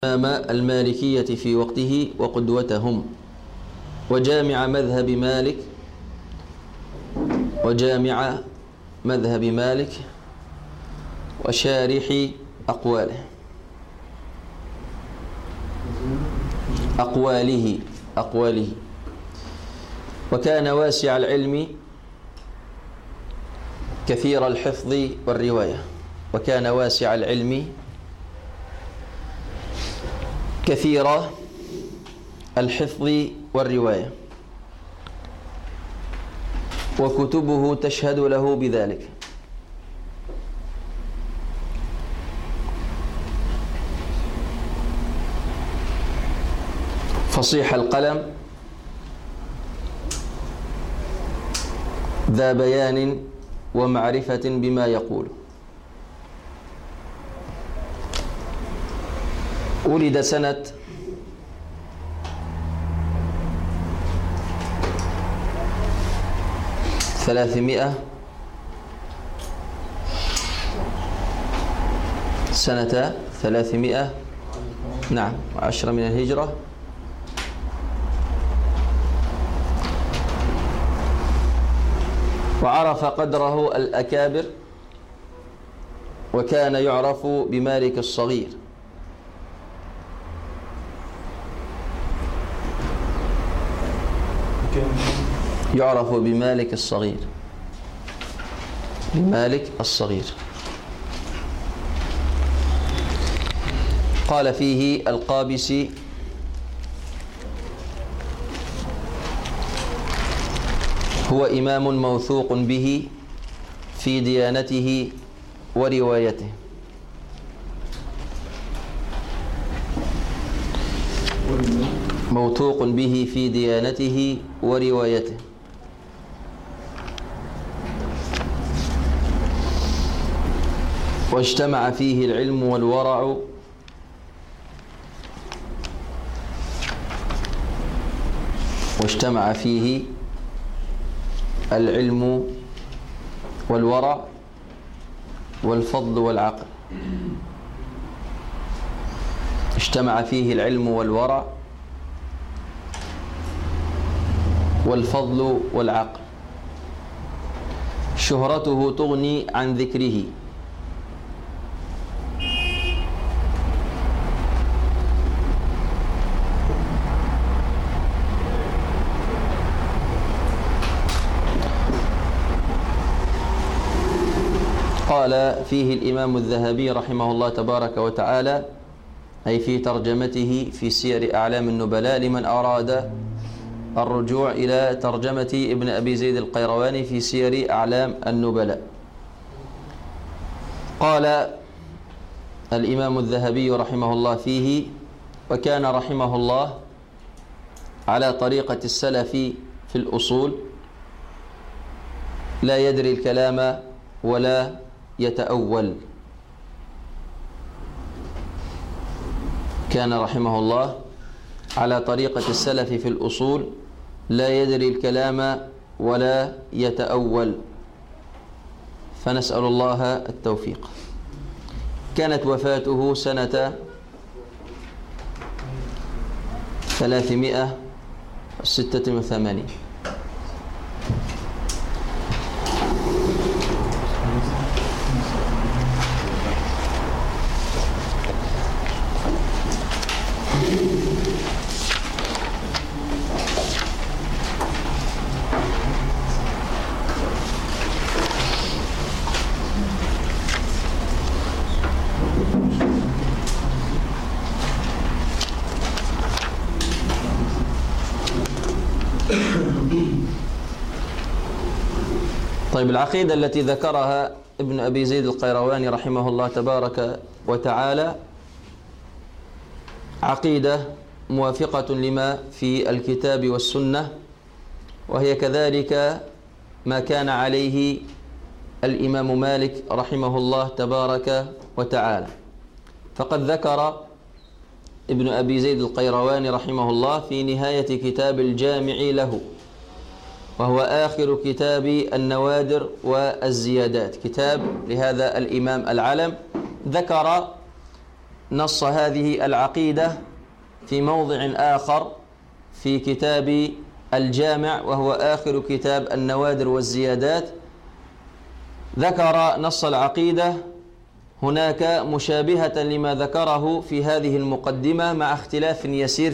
إمام المالكية في وقته وقدوتهم وجامع مذهب مالك وشارح أقواله وكان واسع العلم كثير الحفظ والرواية وكتبه تشهد له بذلك. فصيح القلم ذا بيان ومعرفة بما يقول. ولد سنة 300 10 من الهجرة، وعرف قدره الأكابر، وكان يعرف بمالك الصغير. قال فيه القابسي: هو إمام موثوق به في ديانته وروايته. واجتمع فيه العلم والورع والفضل والعقل. اجتمع فيه العلم والورع والفضل والعقل. شهرته تغني عن ذكره. قال فيه الإمام الذهبي رحمه الله تبارك وتعالى، أي في ترجمته في سير أعلام النبلاء، لمن أراد الرجوع إلى ترجمة ابن أبي زيد القيرواني في سير أعلام النبلاء. قال الإمام الذهبي رحمه الله فيه: وكان رحمه الله على طريقة السلف في الأصول، لا يدري الكلام ولا يتأول. كان رحمه الله على طريقة السلف في الأصول، لا يدري الكلام ولا يتأول، فنسأل الله التوفيق. كانت وفاته سنة 386. طيب، العقيدة التي ذكرها ابن أبي زيد القيرواني رحمه الله تبارك وتعالى عقيدة موافقة لما في الكتاب والسنة، وهي كذلك ما كان عليه الإمام مالك رحمه الله تبارك وتعالى. فقد ذكر ابن أبي زيد القيرواني رحمه الله في نهاية كتاب الجامع له، وهو آخر كتاب النوادر والزيادات، كتاب لهذا الإمام العلم، ذكر نص هذه العقيدة في موضع آخر في كتاب الجامع، وهو آخر كتاب النوادر والزيادات. ذكر نص العقيدة هناك مشابهة لما ذكره في هذه المقدمة مع اختلاف يسير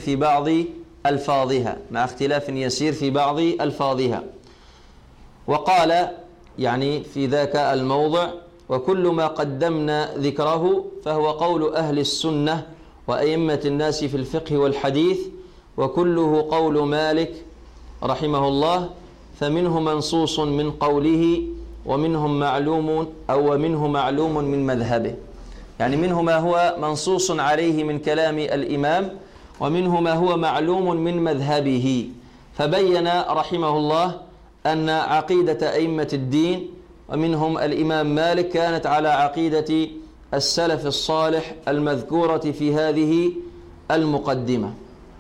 في بعض ألفاظها. وقال يعني في ذاك الموضع: وكل ما قدمنا ذكره فهو قول أهل السنة وأئمة الناس في الفقه والحديث، وكله قول مالك رحمه الله، فمنه منصوص من قوله ومنه معلوم من مذهبه. يعني منه ما هو منصوص عليه من كلام الإمام، ومنه ما هو معلوم من مذهبه. فبين رحمه الله أن عقيدة أئمة الدين ومنهم الإمام مالك كانت على عقيدة السلف الصالح المذكورة في هذه المقدمة.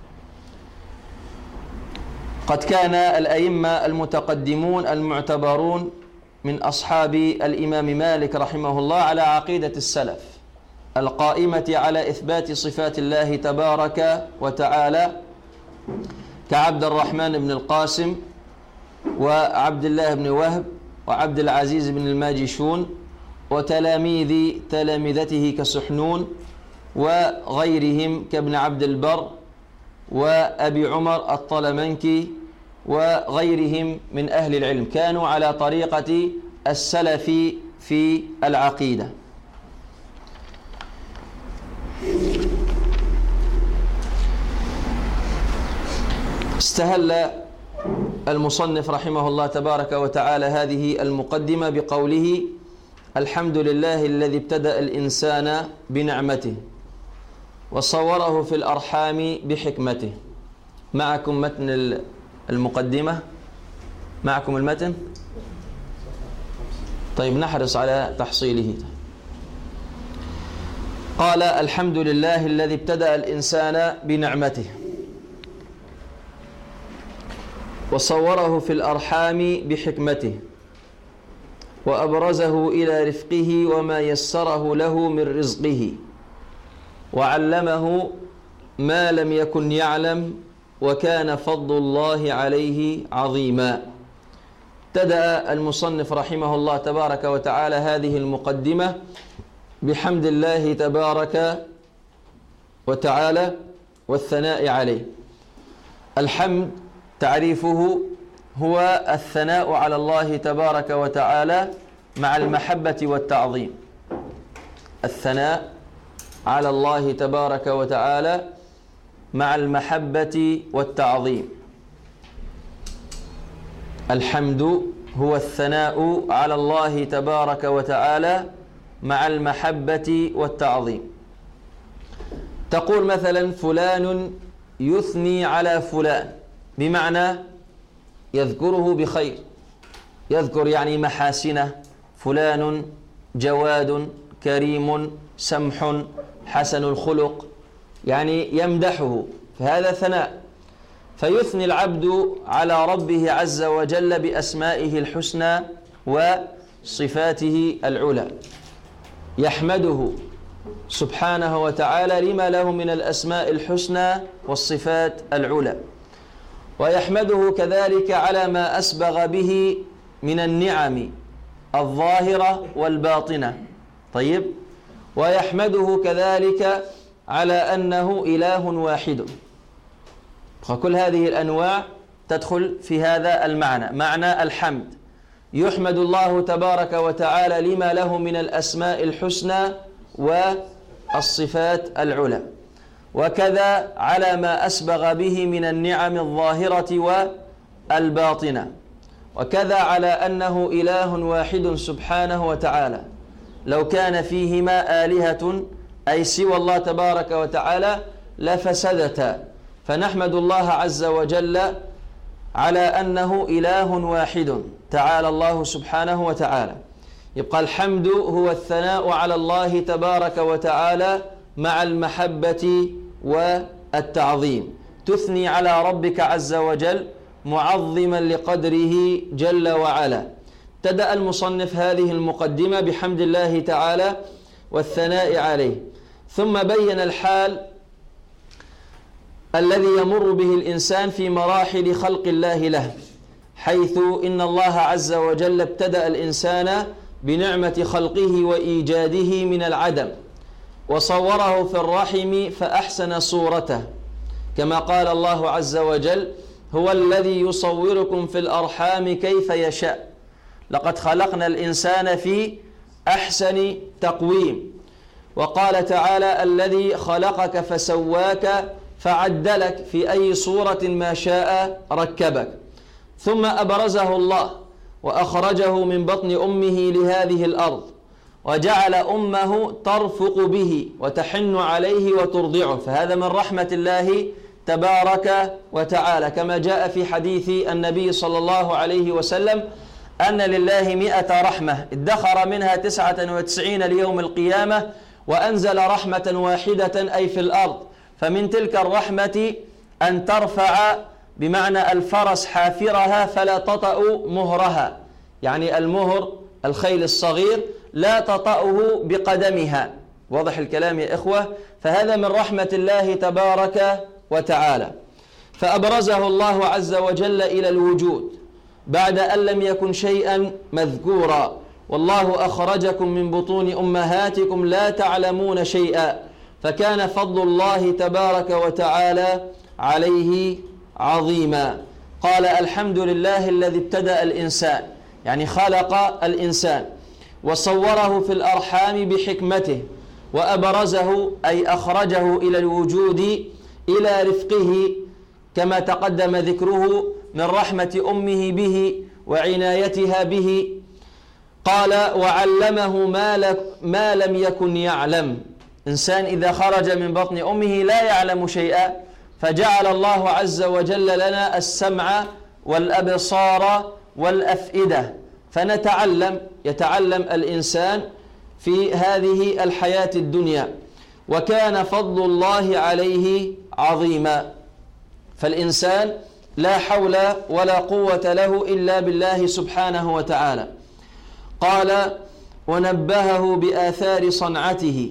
قد كان الأئمة المتقدمون المعتبرون من أصحاب الإمام مالك رحمه الله على عقيدة السلف القائمة على إثبات صفات الله تبارك وتعالى، كعبد الرحمن بن القاسم وعبد الله بن وهب وعبد العزيز بن الماجشون تلامذته كسحنون وغيرهم كابن عبد البر وأبي عمر الطلمنكي وغيرهم من أهل العلم، كانوا على طريقة السلف في العقيدة. استهل المصنف رحمه الله تبارك وتعالى هذه المقدمة بقوله: الحمد لله الذي ابتدأ الإنسان بنعمته وصوره في الأرحام بحكمته. معكم متن المقدمة؟ معكم المتن؟ طيب نحرص على تحصيله. قال: الحمد لله الذي ابتدأ الإنسان بنعمته وصوره في الأرحام بحكمته وأبرزه إلى رفقه وما يسره له من رزقه وعلمه ما لم يكن يعلم وكان فضل الله عليه عظيما. ابتدأ المصنف رحمه الله تبارك وتعالى هذه المقدمة بحمد الله تبارك وتعالى والثناء عليه. الحمد تعريفه هو الثناء على الله تبارك وتعالى مع المحبة والتعظيم. الثناء على الله تبارك وتعالى مع المحبة والتعظيم. الحمد هو الثناء على الله تبارك وتعالى مع المحبة والتعظيم. تقول مثلا: فلان يثني على فلان، بمعنى يذكره بخير، يذكر يعني محاسنه. فلان جواد كريم سمح حسن الخلق، يعني يمدحه، فهذا ثناء. فيثني العبد على ربه عز وجل بأسمائه الحسنى وصفاته العلى، يحمده سبحانه وتعالى لما له من الأسماء الحسنى والصفات العلى، ويحمده كذلك على ما أسبغ به من النعم الظاهرة والباطنة. طيب، ويحمده كذلك على أنه إله واحد. وكل هذه الأنواع تدخل في هذا المعنى، معنى الحمد. يحمد الله تبارك وتعالى لما له من الأسماء الحسنى والصفات العلى، وكذا على ما أسبغ به من النعم الظاهرة والباطنة، وكذا على أنه إله واحد سبحانه وتعالى. لو كان فيهما آلهة أي سوى الله تبارك وتعالى لفسدتا، فنحمد الله عز وجل على أنه إله واحد تعالى الله سبحانه وتعالى. يبقى الحمد هو الثناء على الله تبارك وتعالى مع المحبة والتعظيم. تثني على ربك عز وجل معظما لقدره جل وعلا. ابتدأ المصنف هذه المقدمة بحمد الله تعالى والثناء عليه، ثم بين الحال الذي يمر به الإنسان في مراحل خلق الله له، حيث إن الله عز وجل ابتدأ الإنسان بنعمة خلقه وإيجاده من العدم، وصوره في الرحم فأحسن صورته، كما قال الله عز وجل: هو الذي يصوركم في الأرحام كيف يشاء، لقد خلقنا الإنسان في أحسن تقويم. وقال تعالى: الذي خلقك فسواك فعدلك في أي صورة ما شاء ركبك. ثم أبرزه الله وأخرجه من بطن أمه لهذه الأرض، وجعل أمه ترفق به وتحن عليه وترضعه، فهذا من رحمة الله تبارك وتعالى، كما جاء في حديث النبي صلى الله عليه وسلم أن لله 100 رحمة ادخر منها 99 ليوم القيامة، وأنزل رحمة واحدة أي في الأرض. فمن تلك الرحمة أن ترفع بمعنى الفرس حافرها فلا تطأ مهرها، يعني المهر الخيل الصغير لا تطأه بقدمها. واضح الكلام يا إخوة؟ فهذا من رحمة الله تبارك وتعالى. فأبرزه الله عز وجل إلى الوجود بعد أن لم يكن شيئا مذكورا. والله أخرجكم من بطون أمهاتكم لا تعلمون شيئا، فكان فضل الله تبارك وتعالى عليه عظيما. قال: الحمد لله الذي ابتدأ الإنسان، يعني خلق الإنسان، وصوره في الأرحام بحكمته، وأبرزه أي أخرجه إلى الوجود إلى رفقه، كما تقدم ذكره من رحمة أمه به وعنايتها به. قال: وعلمه ما لم يكن يعلم. إنسان إذا خرج من بطن أمه لا يعلم شيئا، فجعل الله عز وجل لنا السمع والأبصار والأفئدة، يتعلم الإنسان في هذه الحياة الدنيا، وكان فضل الله عليه عظيما. فالإنسان لا حول ولا قوة له إلا بالله سبحانه وتعالى. قال: ونبهه بآثار صنعته،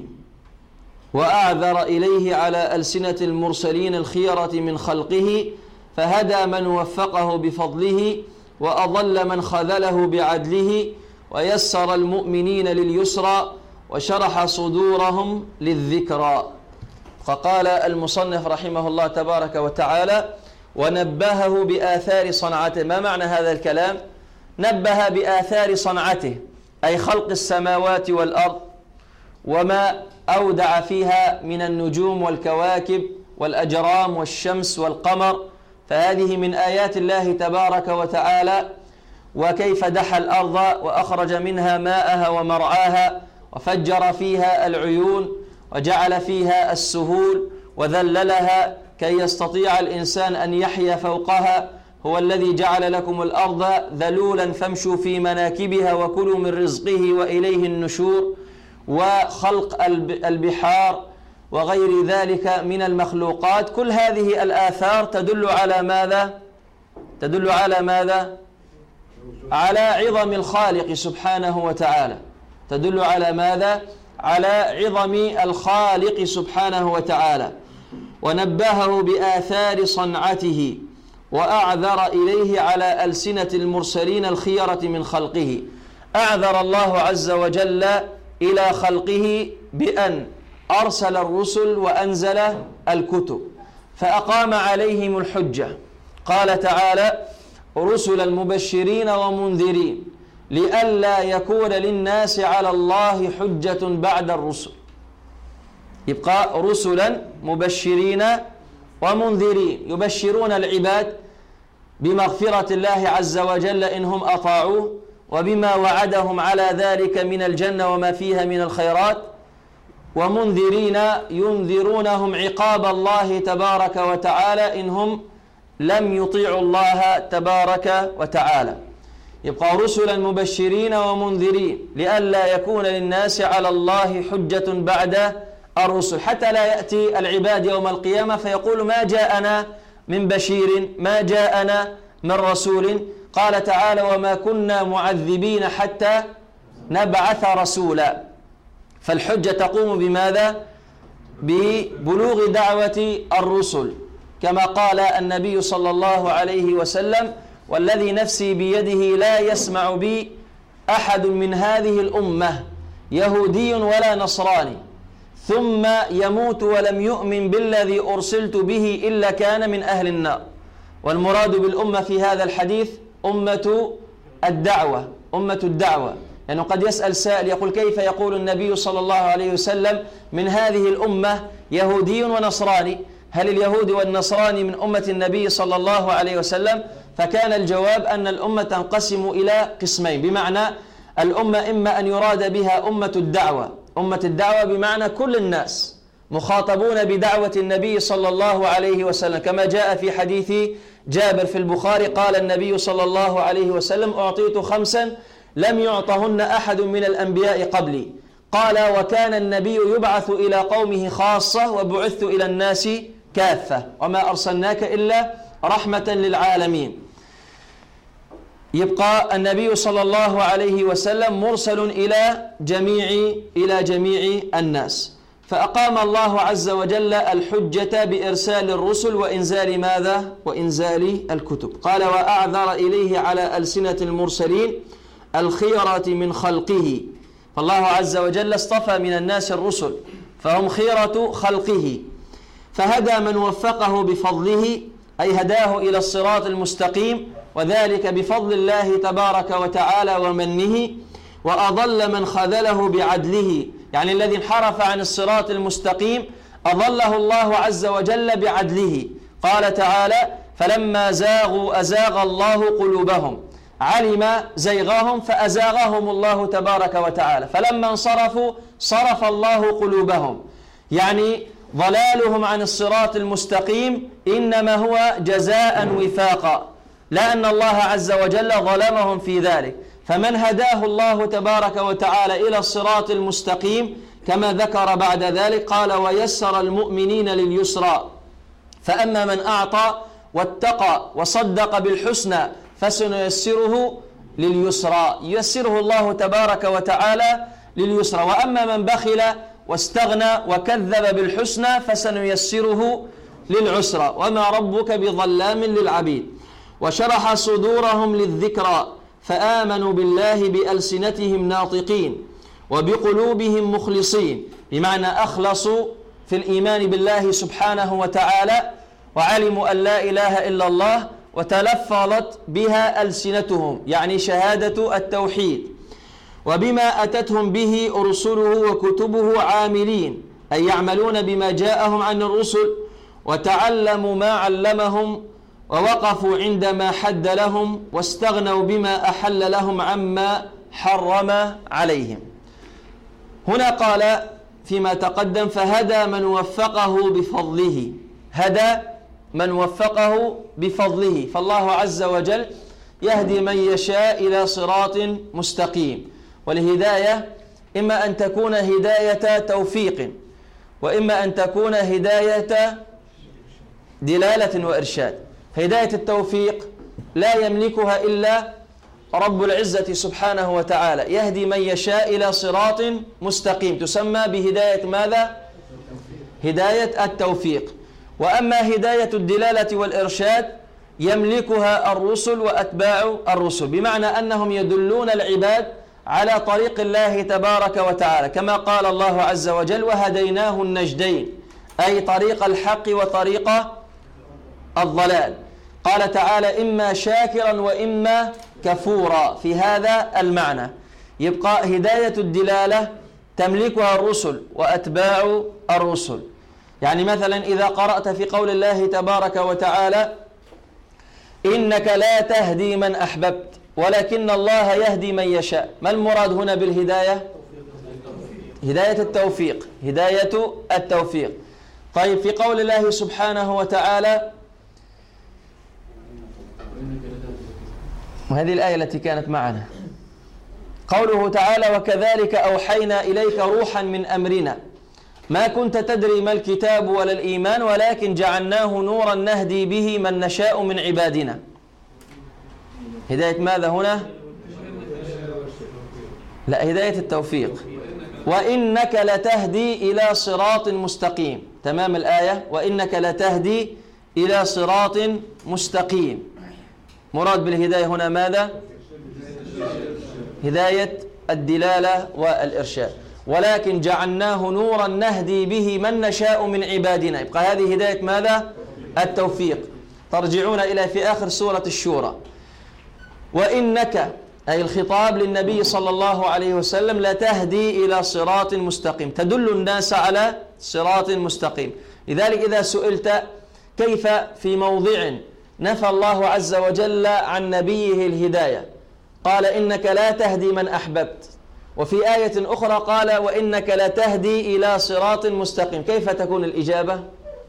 وأعذر إليه على ألسنة المرسلين الخيرة من خلقه، فهدى من وفقه بفضله، وأضل من خذله بعدله، ويسر المؤمنين لليسرى، وشرح صدورهم للذكرى. فقال المصنف رحمه الله تبارك وتعالى: ونبهه بآثار صنعته. ما معنى هذا الكلام؟ نبه بآثار صنعته أي خلق السماوات والأرض وما أودع فيها من النجوم والكواكب والأجرام والشمس والقمر، فهذه من آيات الله تبارك وتعالى. وكيف دحى الأرض وأخرج منها ماءها ومرعاها، وفجر فيها العيون، وجعل فيها السهول، وذللها كي يستطيع الإنسان أن يحيا فوقها. هو الذي جعل لكم الأرض ذلولا فامشوا في مناكبها وكلوا من رزقه وإليه النشور. وخلق البحار وغير ذلك من المخلوقات. كل هذه الآثار تدل على ماذا؟ تدل على ماذا؟ على عظم الخالق سبحانه وتعالى. تدل على ماذا؟ على عظم الخالق سبحانه وتعالى. ونبهه بآثار صنعته، وأعذر إليه على ألسنة المرسلين الخيرة من خلقه. أعذر الله عز وجل إلى خلقه بأن أرسل الرسل وأنزل الكتب، فأقام عليهم الحجة. قال تعالى: رسلا مبشرين ومنذرين لئلا يكون للناس على الله حجة بعد الرسل. يبقى رسلا مبشرين ومنذرين، يبشرون العباد بمغفرة الله عز وجل إنهم أطاعوه، وبما وعدهم على ذلك من الجنة وما فيها من الخيرات. ومنذرين ينذرونهم عقاب الله تبارك وتعالى إنهم لم يطيعوا الله تبارك وتعالى. يبقى رسلا مبشرين ومنذرين لئلا يكون للناس على الله حجة بعد الرسل، حتى لا يأتي العباد يوم القيامة فيقول: ما جاءنا من بشير، ما جاءنا من رسول. قال تعالى: وما كنا معذبين حتى نبعث رسولا. فالحجة تقوم بماذا؟ ببلوغ دعوة الرسل، كما قال النبي صلى الله عليه وسلم: والذي نفسي بيده لا يسمع بي أحد من هذه الأمة يهودي ولا نصراني ثم يموت ولم يؤمن بالذي أرسلت به إلا كان من أهل النار. والمراد بالأمة في هذا الحديث أمة الدعوة، أمة الدعوة. لأنه قد يسأل سائل يقول: كيف يقول النبي صلى الله عليه وسلم من هذه الأمة يهودي ونصراني؟ هل اليهود والنصراني من أمة النبي صلى الله عليه وسلم؟ فكان الجواب أن الأمة تنقسم إلى قسمين، بمعنى الأمة إما أن يراد بها أمة الدعوة، أمة الدعوة بمعنى كل الناس مخاطبون بدعوة النبي صلى الله عليه وسلم، كما جاء في حديث جابر في البخاري قال النبي صلى الله عليه وسلم: أعطيت 5 لم يعطهن أحد من الأنبياء قبلي. قال: وكان النبي يبعث إلى قومه خاصة وبعثت إلى الناس كافة وما أرسلناك إلا رحمة للعالمين. يبقى النبي صلى الله عليه وسلم مرسل إلى جميع الناس، فأقام الله عز وجل الحجة بإرسال الرسل وإنزال ماذا؟ وإنزال الكتب. قال: وأعذر إليه على ألسنة المرسلين الخيرة من خلقه. فالله عز وجل اصطفى من الناس الرسل فهم خيرة خلقه، فهدى من وفقه بفضله، أي هداه إلى الصراط المستقيم، وذلك بفضل الله تبارك وتعالى ومنه، وأضل من خذله بعدله، يعني الذي انحرف عن الصراط المستقيم أضله الله عز وجل بعدله. قال تعالى: فلما زاغوا أزاغ الله قلوبهم، علم زيغهم فأزاغهم الله تبارك وتعالى، فلما انصرفوا صرف الله قلوبهم، يعني ضلالهم عن الصراط المستقيم إنما هو جزاء وفاقا، لا أن الله عز وجل ظلمهم في ذلك. فمن هداه الله تبارك وتعالى إلى الصراط المستقيم كما ذكر بعد ذلك قال: ويسر المؤمنين لليسرى، فأما من أعطى واتقى وصدق بالحسنى فسنيسره لليسرى، ييسره الله تبارك وتعالى لليسرى. وأما من بخل واستغنى وكذب بالحسنى فسنيسره للعسرى، وما ربك بظلام للعبيد. وشرح صدورهم للذكرى فآمنوا بالله بألسنتهم ناطقين وبقلوبهم مخلصين، بمعنى أخلصوا في الإيمان بالله سبحانه وتعالى وعلموا أن لا إله إلا الله وتلفظت بها ألسنتهم، يعني شهادة التوحيد. وبما أتتهم به رسله وكتبه عاملين، أي يعملون بما جاءهم عن الرسل، وتعلموا ما علمهم، ووقفوا عندما حد لهم، واستغنوا بما أحل لهم عما حرم عليهم. هنا قال فيما تقدم: فهدى من وفقه بفضله، هدى من وفقه بفضله، فالله عز وجل يهدي من يشاء إلى صراط مستقيم. والهداية إما أن تكون هداية توفيق، وإما أن تكون هداية دلالة وإرشاد. هداية التوفيق لا يملكها إلا رب العزة سبحانه وتعالى، يهدي من يشاء إلى صراط مستقيم، تسمى بهداية ماذا؟ هداية التوفيق. وأما هداية الدلالة والإرشاد يملكها الرسل وأتباع الرسل، بمعنى أنهم يدلون العباد على طريق الله تبارك وتعالى، كما قال الله عز وجل: وهديناه النجدين، أي طريق الحق وطريق الضلال. قال تعالى: إما شاكرا وإما كفورا، في هذا المعنى. يبقى هداية الدلالة تملكها الرسل وأتباع الرسل. يعني مثلا إذا قرأت في قول الله تبارك وتعالى: إنك لا تهدي من أحببت ولكن الله يهدي من يشاء، ما المراد هنا بالهداية؟ هداية التوفيق، هداية التوفيق. طيب، في قول الله سبحانه وتعالى، وهذه الآية التي كانت معنا، قوله تعالى: وكذلك أوحينا إليك روحا من أمرنا ما كنت تدري ما الكتاب ولا الإيمان ولكن جعلناه نورا نهدي به من نشاء من عبادنا. هداية ماذا هنا؟ لا، هداية التوفيق. وإنك لتهدي إلى صراط مستقيم. تمام الآية، وإنك لتهدي إلى صراط مستقيم. مراد بالهداية هنا ماذا؟ هداية الدلالة والإرشاد. ولكن جعلناه نورا نهدي به من نشاء من عبادنا. يبقى هذه هداية ماذا؟ التوفيق. ترجعون إلى في آخر سورة الشورى. وإنك أي الخطاب للنبي صلى الله عليه وسلم لتهدي إلى صراط مستقيم، تدل الناس على صراط مستقيم. لذلك إذا سئلت كيف في موضع نفى الله عز وجل عن نبيه الهداية قال إنك لا تهدي من أحببت، وفي آية أخرى قال وإنك لتهدي إلى صراط مستقيم، كيف تكون الإجابة؟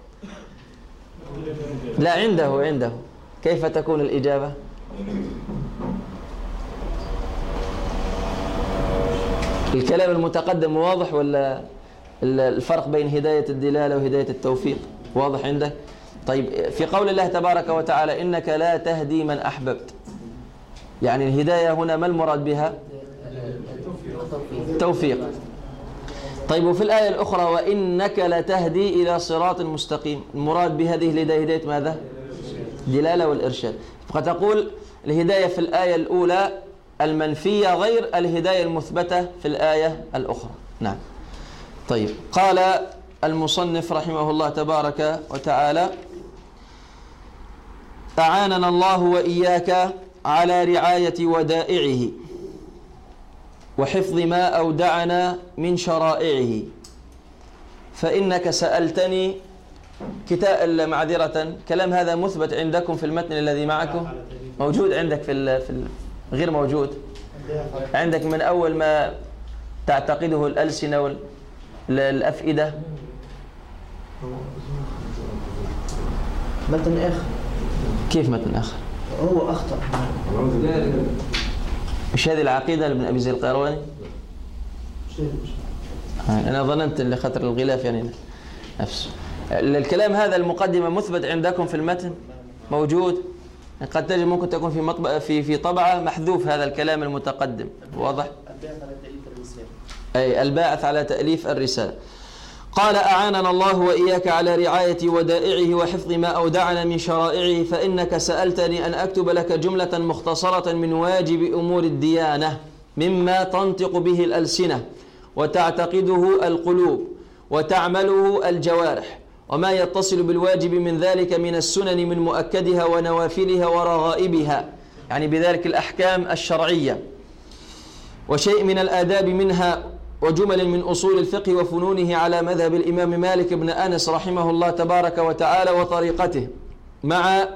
لا عنده كيف تكون الإجابة؟ الكلام المتقدم واضح ولا الفرق بين هداية الدلالة وهداية التوفيق واضح عندك؟ طيب في قول الله تبارك وتعالى إنك لا تهدي من أحببت، يعني الهداية هنا ما المراد بها؟ توفيق. طيب وفي الآية الأخرى وإنك لتهدي إلى صراط مستقيم، المراد بهذه الهداية هداية ماذا؟ دلالة والإرشاد. فتقول الهداية في الآية الأولى المنفية غير الهداية المثبتة في الآية الأخرى. نعم. طيب قال المصنف رحمه الله تبارك وتعالى أعاننا الله وإياك على رعاية ودائعه وحفظ ما أودعنا من شرائعه، فإنك سألتني معذرة كلام هذا مثبت عندكم في المتن الذي معكم؟ موجود عندك في غير موجود عندك من أول ما تعتقده الألسنة والأفئدة؟ متن آخر. كيف متن آخر؟ هو أخطأ. مش هذه العقيدة لابن أبي زيد القيرواني؟ أنا ظننت اللي خطر الغلاف يعني نفسه. الكلام هذا المقدمة مثبت عندكم في المتن؟ موجود؟ قد تجد ممكن تكون في طبعة محذوف هذا الكلام المتقدم. واضح؟ أي الباعث على تأليف الرسالة. قال أعاننا الله وإياك على رعاية ودائعه وحفظ ما أودعنا من شرائعه، فإنك سألتني أن أكتب لك جملة مختصرة من واجب أمور الديانة مما تنطق به الألسنة وتعتقده القلوب وتعمله الجوارح، وما يتصل بالواجب من ذلك من السنن من مؤكدها ونوافلها ورغائبها، يعني بذلك الأحكام الشرعية، وشيء من الآداب منها، وجمل من أصول الفقه وفنونه على مذهب الإمام مالك بن أنس رحمه الله تبارك وتعالى وطريقته، مع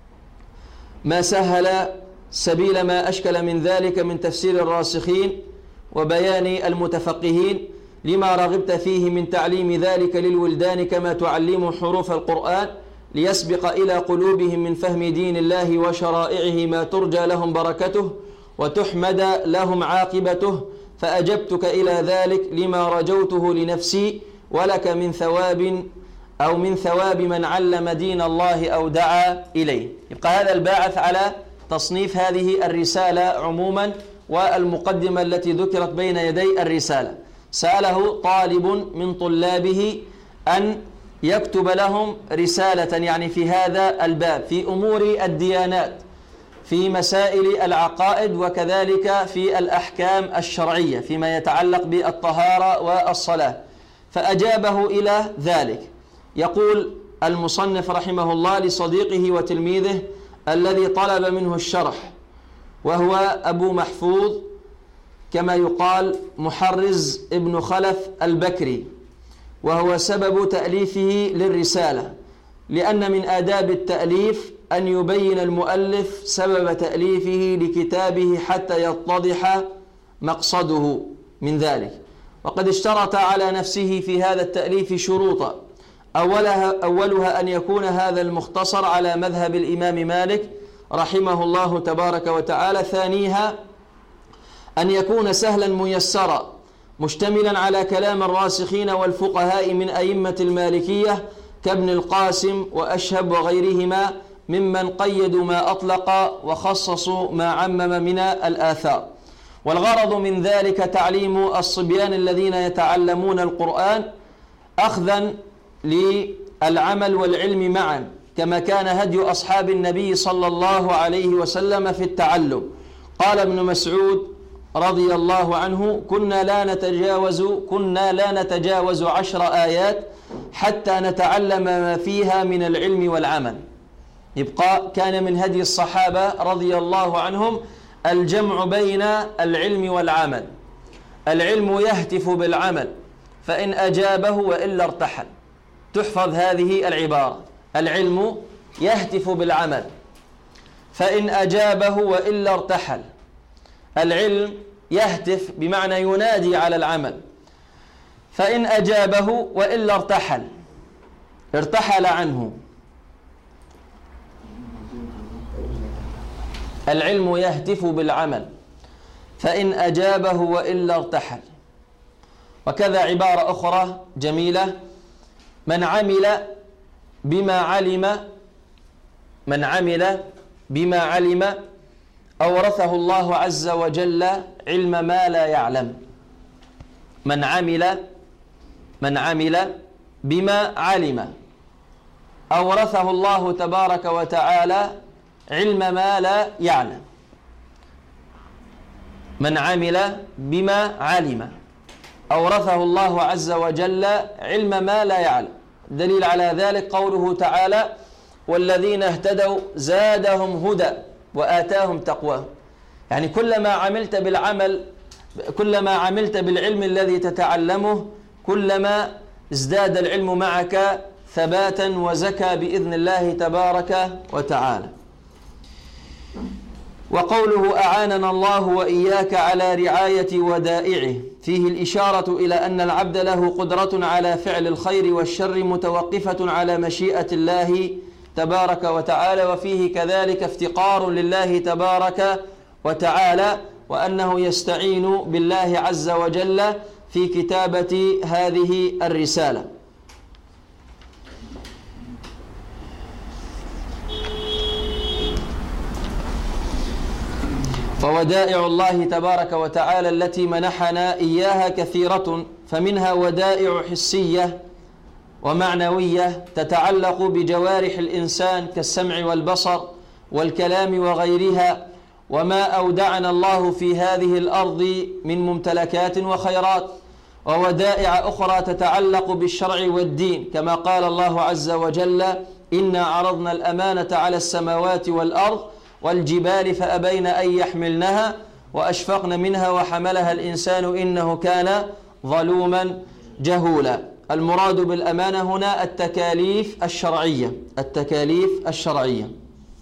ما سهل سبيل ما أشكل من ذلك من تفسير الراسخين وبيان المتفقهين، لما رغبت فيه من تعليم ذلك للولدان كما تعلم حروف القرآن، ليسبق إلى قلوبهم من فهم دين الله وشرائعه ما ترجى لهم بركته وتحمد لهم عاقبته، فأجبتك إلى ذلك لما رجوته لنفسي ولك من ثواب أو من ثواب من علم دين الله أو دعا إليه. يبقى هذا الباعث على تصنيف هذه الرسالة عموما والمقدمة التي ذكرت بين يدي الرسالة. سأله طالب من طلابه أن يكتب لهم رسالة يعني في هذا الباب في أمور الديانات، في مسائل العقائد، وكذلك في الأحكام الشرعية فيما يتعلق بالطهارة والصلاة، فأجابه إلى ذلك. يقول المصنف رحمه الله لصديقه وتلميذه الذي طلب منه الشرح، وهو أبو محفوظ كما يقال محرز ابن خلف البكري، وهو سبب تأليفه للرسالة، لأن من آداب التأليف أن يبين المؤلف سبب تأليفه لكتابه حتى يتضح مقصده من ذلك. وقد اشترط على نفسه في هذا التأليف شروطا، أولها أن يكون هذا المختصر على مذهب الإمام مالك رحمه الله تبارك وتعالى، ثانيها أن يكون سهلا ميسرا مشتملا على كلام الراسخين والفقهاء من أئمة المالكية كابن القاسم وأشهب وغيرهما ممن قيدوا ما أطلق وخصصوا ما عمم من الآثار. والغرض من ذلك تعليم الصبيان الذين يتعلمون القرآن أخذا للعمل والعلم معا، كما كان هدي أصحاب النبي صلى الله عليه وسلم في التعلم. قال ابن مسعود رضي الله عنه: كنا لا نتجاوز 10 آيات حتى نتعلم ما فيها من العلم والعمل. يبقى كان من هدي الصحابة رضي الله عنهم الجمع بين العلم والعمل. العلم يهتف بالعمل، فإن أجابه وإلا ارتحل. تحفظ هذه العبارة: العلم يهتف بالعمل، فإن أجابه وإلا ارتحل. العلم يهتف بمعنى ينادي على العمل، فإن أجابه وإلا ارتحل عنه. العلم يهتف بالعمل، فإن أجابه وإلا ارتحل. وكذا عبارة أخرى جميلة: من عمل بما علم أورثه الله عز وجل علم ما لا يعلم. من عمل بما علم أورثه الله تبارك وتعالى علم ما لا يعلم. من عمل بما علم أورثه الله عز وجل علم ما لا يعلم. دليل على ذلك قوله تعالى: والذين اهتدوا زادهم هدى وآتاهم تقواهم. يعني كلما عملت بالعلم الذي تتعلمه كلما ازداد العلم معك ثباتا وزكى بإذن الله تبارك وتعالى. وقوله: أعاننا الله وإياك على رعاية ودائعه، فيه الإشارة إلى أن العبد له قدرة على فعل الخير والشر متوقفة على مشيئة الله تبارك وتعالى، وفيه كذلك افتقار لله تبارك وتعالى، وأنه يستعين بالله عز وجل في كتابة هذه الرسالة. فودائع الله تبارك وتعالى التي منحنا إياها كثيرة، فمنها ودائع حسية ومعنوية تتعلق بجوارح الإنسان كالسمع والبصر والكلام وغيرها، وما أودعنا الله في هذه الأرض من ممتلكات وخيرات. وودائع أخرى تتعلق بالشرع والدين، كما قال الله عز وجل: إنا عرضنا الأمانة على السماوات والأرض والجبال فأبين أن يحملنها وأشفقن منها وحملها الإنسان إنه كان ظلوما جهولا. المراد بالأمانة هنا التكاليف الشرعية.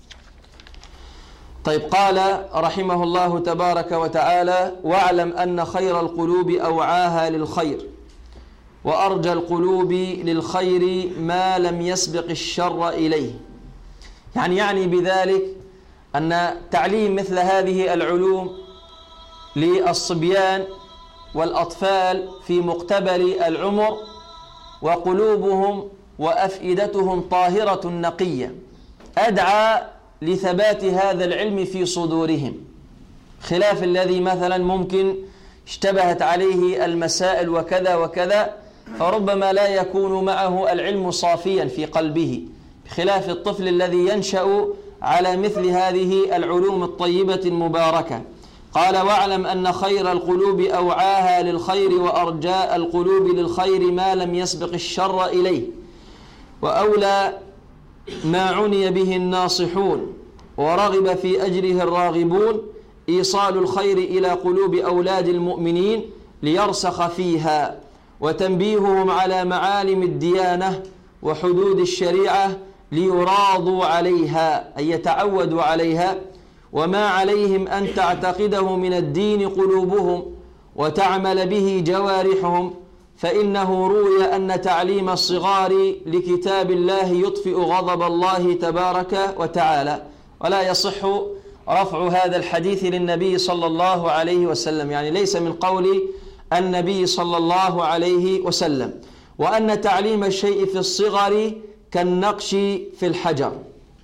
طيب، قال رحمه الله تبارك وتعالى: واعلم أن خير القلوب أوعاها للخير، وأرجى القلوب للخير ما لم يسبق الشر إليه. يعني بذلك أن تعليم مثل هذه العلوم للصبيان والأطفال في مقتبل العمر وقلوبهم وأفئدتهم طاهرة نقية أدعى لثبات هذا العلم في صدورهم، خلاف الذي مثلا ممكن اشتبهت عليه المسائل وكذا وكذا، فربما لا يكون معه العلم صافيا في قلبه، بخلاف الطفل الذي ينشأ على مثل هذه العلوم الطيبة المباركة. قال: واعلم أن خير القلوب أوعاها للخير، وأرجاء القلوب للخير ما لم يسبق الشر إليه. وأولى ما عني به الناصحون ورغب في أجره الراغبون إيصال الخير إلى قلوب أولاد المؤمنين ليرسخ فيها، وتنبيههم على معالم الديانة وحدود الشريعة ليراضوا عليها، أي يتعودوا عليها، وما عليهم أن تعتقده من الدين قلوبهم وتعمل به جوارحهم، فإنه روي أن تعليم الصغار لكتاب الله يطفئ غضب الله تبارك وتعالى. ولا يصح رفع هذا الحديث للنبي صلى الله عليه وسلم، يعني ليس من قول النبي صلى الله عليه وسلم. وأن تعليم الشيء في الصغر كالنقش في الحجر،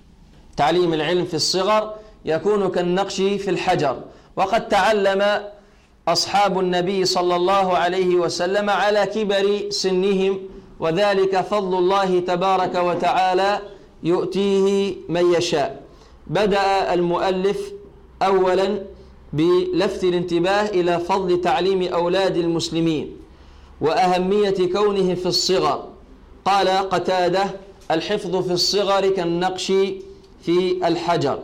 تعليم العلم في الصغر يكون كالنقش في الحجر. وقد تعلم أصحاب النبي صلى الله عليه وسلم على كبر سنهم، وذلك فضل الله تبارك وتعالى يؤتيه من يشاء. بدأ المؤلف أولا بلفت الانتباه إلى فضل تعليم أولاد المسلمين وأهمية كونه في الصغر. قال قتادة: الحفظ في الصغر كالنقش في الحجر.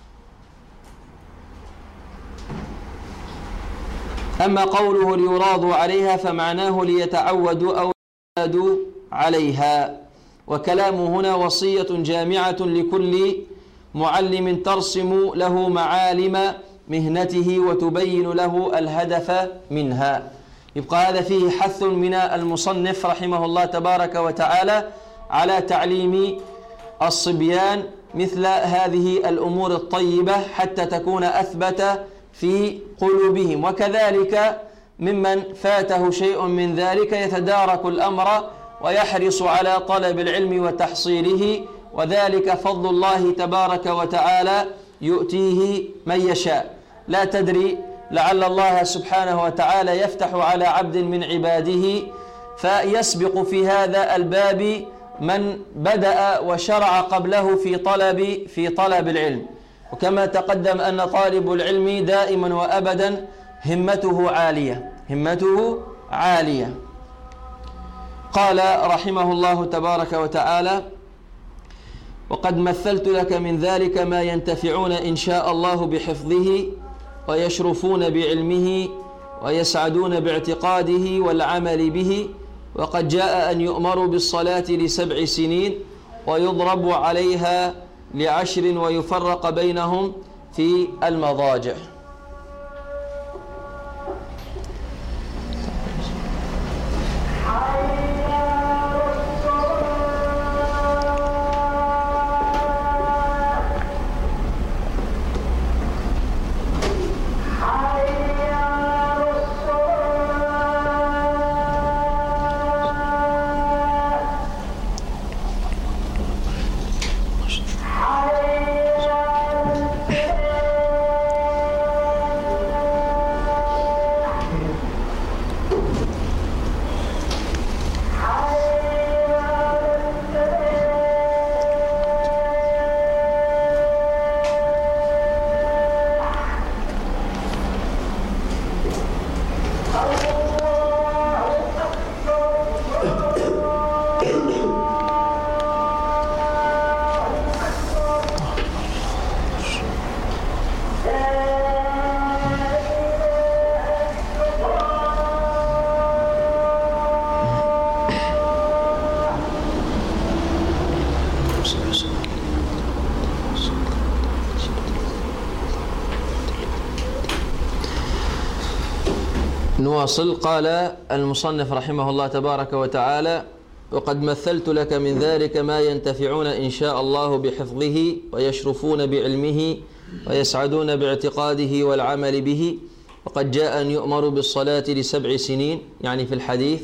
أما قوله ليراضوا عليها فمعناه ليتعودوا أو يعتادوا عليها. وكلامه هنا وصية جامعة لكل معلم ترسم له معالم مهنته وتبين له الهدف منها. يبقى هذا فيه حث من المصنف رحمه الله تبارك وتعالى على تعليم الصبيان مثل هذه الأمور الطيبة حتى تكون أثبت في قلوبهم، وكذلك ممن فاته شيء من ذلك يتدارك الأمر ويحرص على طلب العلم وتحصيله، وذلك فضل الله تبارك وتعالى يؤتيه من يشاء. لا تدري، لعل الله سبحانه وتعالى يفتح على عبد من عباده فيسبق في هذا الباب من بدأ وشرع قبله في طلب العلم. وكما تقدم أن طالب العلم دائما وأبدا همته عالية. قال رحمه الله تبارك وتعالى: وقد مثلت لك من ذلك ما ينتفعون إن شاء الله بحفظه ويشرفون بعلمه ويسعدون باعتقاده والعمل به، وقد جاء أن يؤمروا بالصلاة ل7 سنين ويضرب عليها ل10 ويفرق بينهم في المضاجع. نواصل. قال المصنف رحمه الله تبارك وتعالى: وقد مثلت لك من ذلك ما ينتفعون إن شاء الله بحفظه ويشرفون بعلمه ويسعدون باعتقاده والعمل به، وقد جاء أن يؤمر بالصلاة ل7 سنين يعني في الحديث،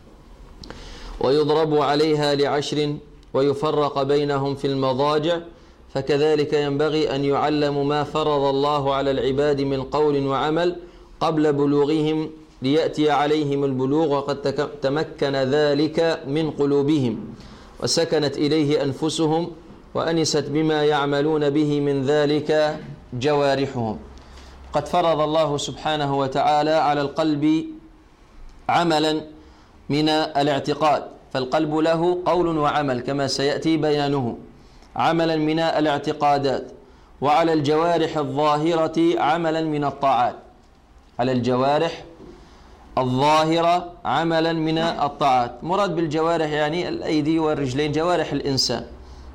ويضرب عليها ل10 ويفرق بينهم في المضاجع، فكذلك ينبغي أن يعلموا ما فرض الله على العباد من قول وعمل قبل بلوغهم ليأتي عليهم البلوغ وقد تمكن ذلك من قلوبهم وسكنت إليه أنفسهم وأنست بما يعملون به من ذلك جوارحهم. قد فرض الله سبحانه وتعالى على القلب عملا من الاعتقاد، فالقلب له قول وعمل كما سيأتي بيانه، عملا من الاعتقادات، وعلى الجوارح الظاهرة عملا من الطاعات، على الجوارح الظاهرة عملا من الطاعات. مراد بالجوارح يعني الأيدي والرجلين، جوارح الإنسان.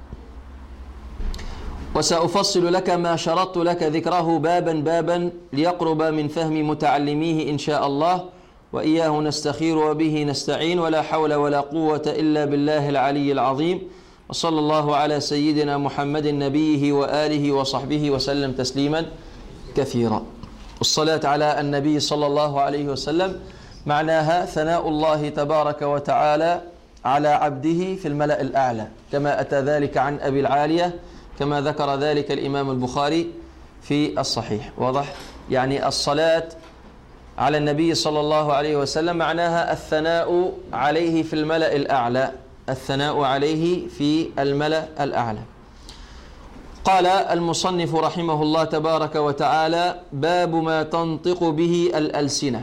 وسأفصل لك ما شرطت لك ذكره بابا ليقرب من فهم متعلميه إن شاء الله، وإياه نستخير وبه نستعين، ولا حول ولا قوة إلا بالله العلي العظيم. وصلى الله على سيدنا محمد نبيه وآله وصحبه وسلم تسليما كثيرا. الصلاة على النبي صلى الله عليه وسلم معناها ثناء الله تبارك وتعالى على عبده في الملأ الأعلى، كما أتى ذلك عن أبي العالية، كما ذكر ذلك الإمام البخاري في الصحيح. واضح؟ يعني الصلاة على النبي صلى الله عليه وسلم معناها الثناء عليه في الملأ الأعلى، الثناء عليه في الملأ الأعلى. قال المصنف رحمه الله تبارك وتعالى: باب ما تنطق به الألسنة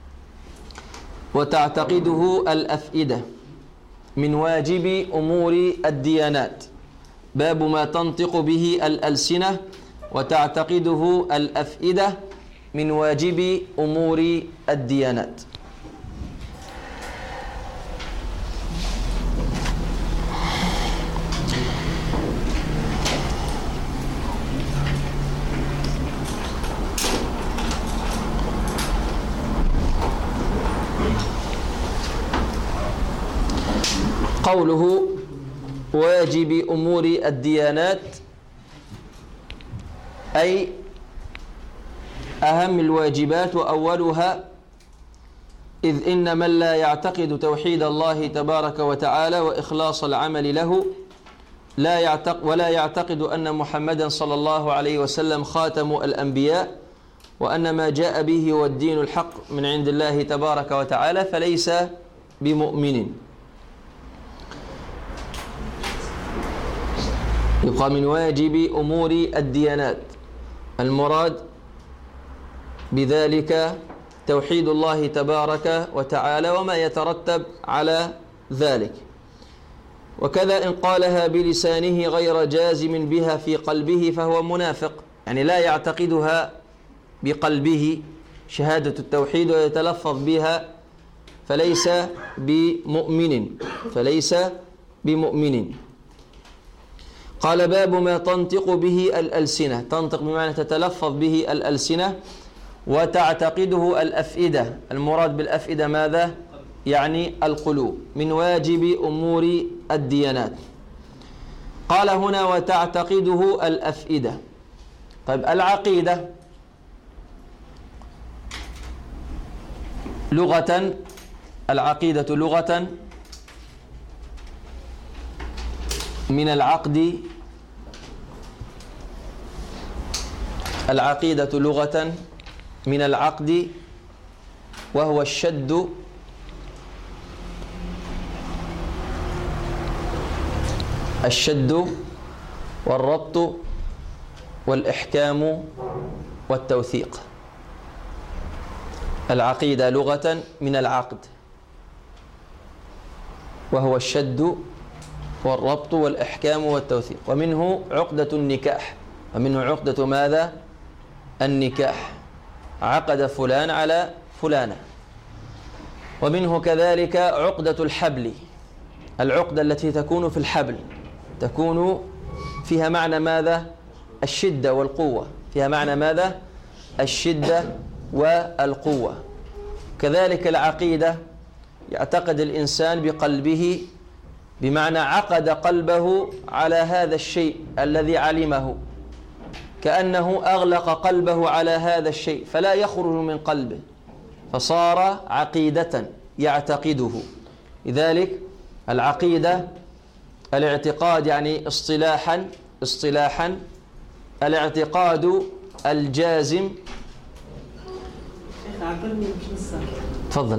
وتعتقده الأفئدة من واجب أمور الديانات. باب ما تنطق به الألسنة وتعتقده الأفئدة من واجب أمور الديانات. قوله واجب أمور الديانات أي أهم الواجبات وأولها، إذ إن من لا يعتقد توحيد الله تبارك وتعالى وإخلاص العمل له ولا يعتقد أن محمدا صلى الله عليه وسلم خاتم الأنبياء وأن ما جاء به هو الدين الحق من عند الله تبارك وتعالى فليس بمؤمن. يبقى من واجب أمور الديانات المراد بذلك توحيد الله تبارك وتعالى وما يترتب على ذلك. وكذا إن قالها بلسانه غير جازم بها في قلبه فهو منافق، يعني لا يعتقدها بقلبه شهادة التوحيد ويتلفظ بها فليس بمؤمن. قال باب ما تنطق به الألسنة، تنطق بمعنى تتلفظ به الألسنة، وتعتقده الأفئدة، المراد بالأفئدة ماذا؟ يعني القلوب، من واجب أمور الديانات. قال هنا وتعتقده الأفئدة. طيب العقيدة لغة، العقيدة لغة من العقد، العقيدة لغة من العقد وهو الشد والربط والإحكام والتوثيق. العقيدة لغة من العقد وهو الشد والربط والإحكام والتوثيق، ومنه عقدة النكاح، ومنه عقدة ماذا؟ النكاح، عقد فلان على فلانة. ومنه كذلك عقدة الحبل، العقدة التي تكون في الحبل تكون فيها معنى ماذا؟ الشدة والقوة، فيها معنى ماذا؟ الشدة والقوة. كذلك العقيدة يعتقد الإنسان بقلبه، بمعنى عقد قلبه على هذا الشيء الذي علمه، كأنه أغلق قلبه على هذا الشيء فلا يخرج من قلبه، فصار عقيدة يعتقده. لذلك العقيدة الاعتقاد، يعني اصطلاحا الاعتقاد الجازم. تفضل.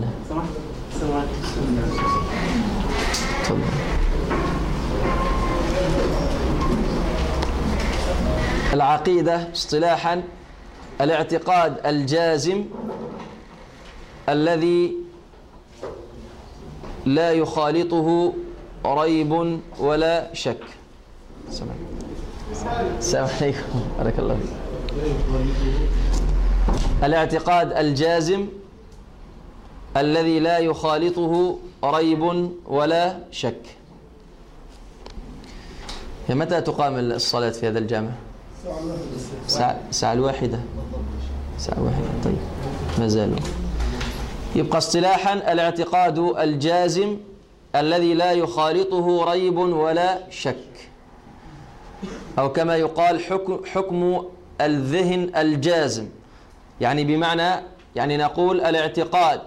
تفضل. العقيدة اصطلاحا الاعتقاد الجازم الذي لا يخالطه ريب ولا شك. السلام عليكم، بارك الله فيك. الاعتقاد الجازم الذي لا يخالطه ريب ولا شك. متى تقام الصلاة في هذا الجامع؟ الساعة الواحدة. طيب ما زالوا. يبقى اصطلاحا الاعتقاد الجازم الذي لا يخالطه ريب ولا شك، أو كما يقال حكم الذهن الجازم، يعني بمعنى يعني نقول الاعتقاد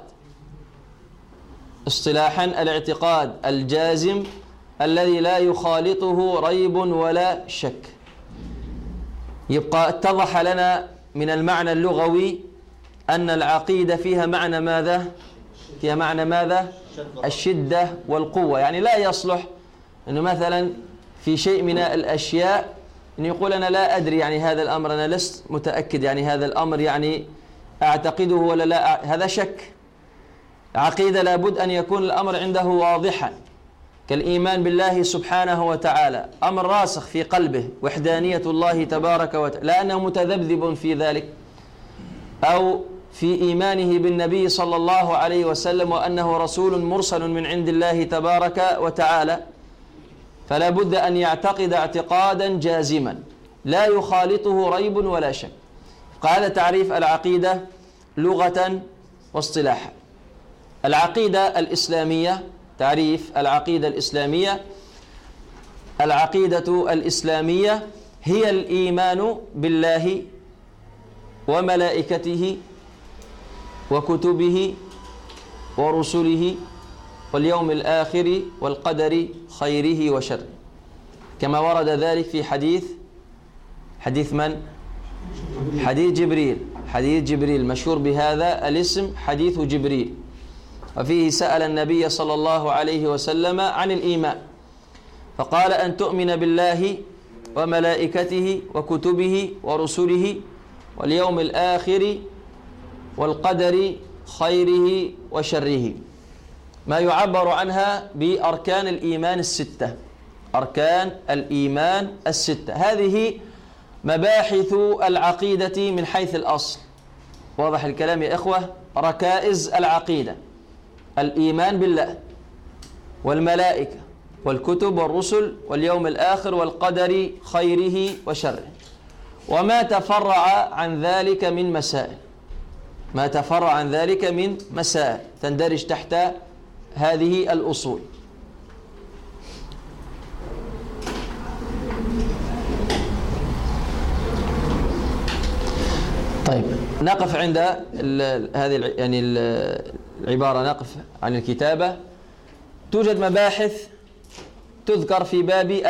اصطلاحا الاعتقاد الجازم الذي لا يخالطه ريب ولا شك. يبقى اتضح لنا من المعنى اللغوي أن العقيدة فيها معنى ماذا؟ فيها معنى ماذا؟ الشدة والقوة. يعني لا يصلح أنه مثلا في شيء من الأشياء أن يقول أنا لا أدري يعني هذا الأمر، أنا لست متأكد يعني هذا الأمر يعني أعتقده ولا لا، هذا شك. عقيدة لابد أن يكون الأمر عنده واضحا، كالإيمان بالله سبحانه وتعالى، أمر راسخ في قلبه، وحدانية الله تبارك وتعالى، لا أنه متذبذب في ذلك، أو في إيمانه بالنبي صلى الله عليه وسلم وأنه رسول مرسل من عند الله تبارك وتعالى، فلا بد أن يعتقد اعتقادا جازما لا يخالطه ريب ولا شك. قال تعريف العقيدة لغة واصطلاحا. العقيدة الإسلامية، تعريف العقيدة الإسلامية: العقيدة الإسلامية هي الإيمان بالله وملائكته وكتبه ورسله واليوم الآخر والقدر خيره وشره، كما ورد ذلك في حديث من؟ حديث جبريل مشهور بهذا الاسم، حديث جبريل. وفيه سأل النبي صلى الله عليه وسلم عن الإيمان فقال: أن تؤمن بالله وملائكته وكتبه ورسله واليوم الآخر والقدر خيره وشره، ما يعبر عنها بأركان الإيمان الستة. أركان الإيمان الستة هذه مباحث العقيدة من حيث الأصل. واضح الكلام يا إخوة؟ ركائز العقيدة: الإيمان بالله والملائكة والكتب والرسل واليوم الآخر والقدر خيره وشره، وما تفرع عن ذلك من مسائل تندرج تحت هذه الأصول. طيب، نقف عند هذه يعني العبارة، نقف عن الكتابة. توجد مباحث تذكر في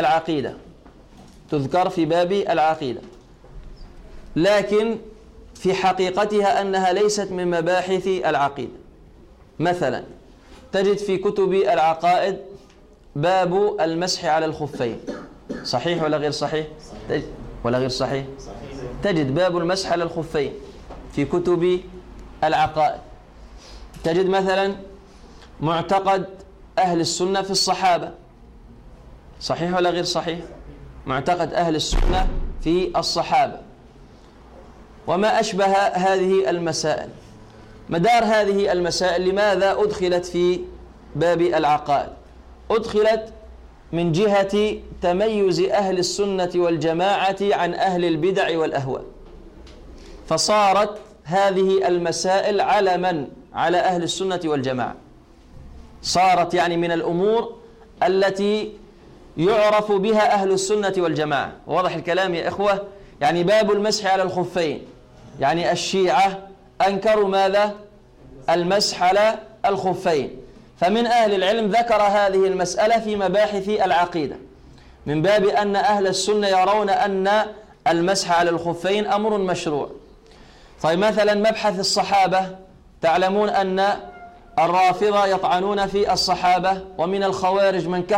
باب العقيدة، لكن في حقيقتها أنها ليست من مباحث العقيدة. مثلا تجد في كتب العقائد باب المسح على الخفين، صحيح ولا غير صحيح؟ صحيح. تجد باب المسح على الخفين في كتب العقائد. تجد مثلا معتقد أهل السنة في الصحابة، صحيح ولا غير صحيح؟ معتقد أهل السنة في الصحابة وما أشبه هذه المسائل. مدار هذه المسائل لماذا أدخلت في باب العقائد؟ أدخلت من جهة تميز أهل السنة والجماعة عن أهل البدع والأهواء، فصارت هذه المسائل علما على أهل السنة والجماعة، صارت يعني من الأمور التي يعرف بها أهل السنة والجماعة. واضح الكلام يا إخوة؟ يعني باب المسح على الخفين، يعني الشيعة أنكروا ماذا؟ المسح على الخفين، فمن أهل العلم ذكر هذه المسألة في مباحث العقيدة، من باب أن أهل السنة يرون أن المسح على الخفين أمر مشروع. طيب مثلا مبحث الصحابة، تعلمون أن الرافضة يطعنون في الصحابة، ومن الخوارج من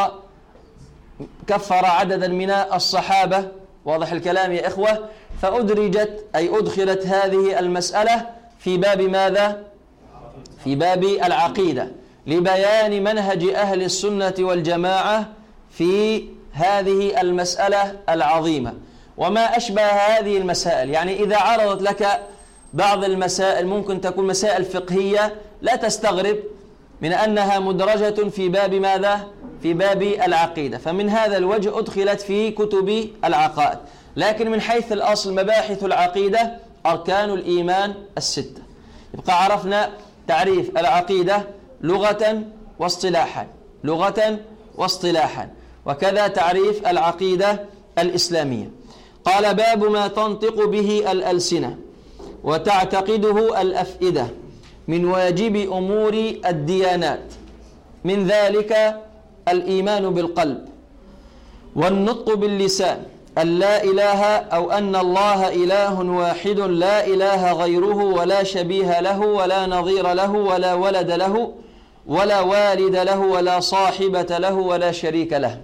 كفر عددا من الصحابة. واضح الكلام يا إخوة؟ فأدرجت أي أدخلت هذه المسألة في باب ماذا؟ في باب العقيدة، لبيان منهج أهل السنة والجماعة في هذه المسألة العظيمة وما أشبه هذه المسائل. يعني إذا عرضت لك بعض المسائل ممكن تكون مسائل فقهية، لا تستغرب من أنها مدرجة في باب ماذا؟ في باب العقيدة. فمن هذا الوجه أدخلت في كتب العقائد، لكن من حيث الأصل مباحث العقيدة أركان الإيمان الستة. يبقى عرفنا تعريف العقيدة لغة واصطلاحا، وكذا تعريف العقيدة الإسلامية. قال: باب ما تنطق به الألسنة وتعتقده الأفئدة من واجب أمور الديانات، من ذلك الإيمان بالقلب والنطق باللسان لا إله أو أن الله إله واحد لا إله غيره ولا شبيه له ولا نظير له ولا ولد له ولا والد له ولا صاحبة له ولا شريك له.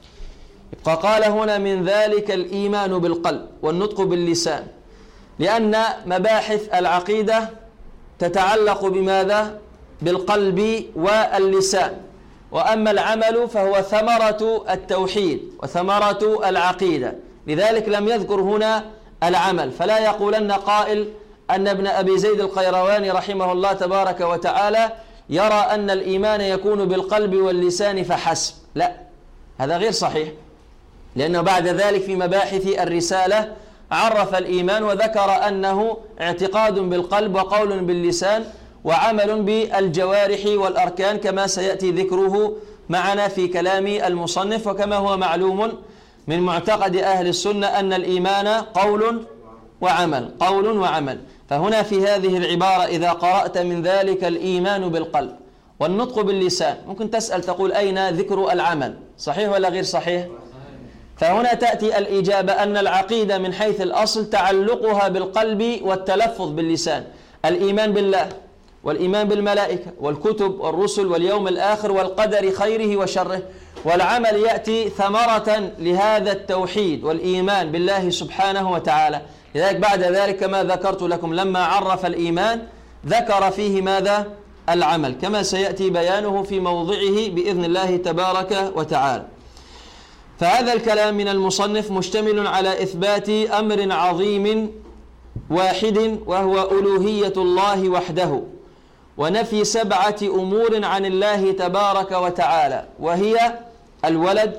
فقال هنا من ذلك الإيمان بالقلب والنطق باللسان، لأن مباحث العقيدة تتعلق بماذا؟ بالقلب واللسان، وأما العمل فهو ثمرة التوحيد وثمرة العقيدة، لذلك لم يذكر هنا العمل. فلا يقولن قائل أن ابن أبي زيد القيرواني رحمه الله تبارك وتعالى يرى أن الإيمان يكون بالقلب واللسان فحسب، لا، هذا غير صحيح، لأنه بعد ذلك في مباحث الرسالة عرف الإيمان وذكر أنه اعتقاد بالقلب وقول باللسان وعمل بالجوارح والأركان، كما سيأتي ذكره معنا في كلام المصنف. وكما هو معلوم من معتقد أهل السنة أن الإيمان قول وعمل، قول وعمل. فهنا في هذه العبارة إذا قرأت من ذلك الإيمان بالقلب والنطق باللسان، ممكن تسأل تقول أين ذكر العمل؟ صحيح ولا غير صحيح؟ فهنا تأتي الإجابة أن العقيدة من حيث الأصل تعلقها بالقلب والتلفظ باللسان، الإيمان بالله والإيمان بالملائكة والكتب والرسل واليوم الآخر والقدر خيره وشره، والعمل يأتي ثمرة لهذا التوحيد والإيمان بالله سبحانه وتعالى. لذلك بعد ذلك كما ذكرت لكم لما عرف الإيمان ذكر فيه ماذا؟ العمل، كما سيأتي بيانه في موضعه بإذن الله تبارك وتعالى. فهذا الكلام من المصنف مشتمل على إثبات أمر عظيم واحد وهو ألوهية الله وحده، ونفي 7 أمور عن الله تبارك وتعالى، وهي الولد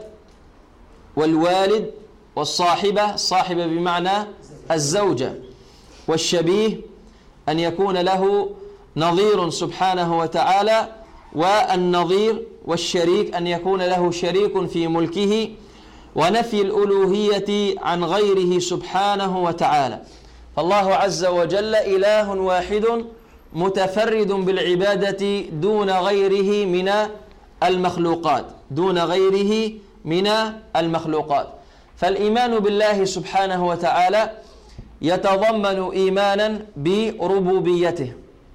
والوالد والصاحبة، الصاحبة بمعنى الزوجة، والشبيه أن يكون له نظير سبحانه وتعالى، والنظير والشريك أن يكون له شريك في ملكه، ونفي الألوهية عن غيره سبحانه وتعالى. فالله عز وجل إله واحد متفرد بالعبادة دون غيره من المخلوقات، دون غيره من المخلوقات. فالإيمان بالله سبحانه وتعالى يتضمن إيمانا بربوبيته،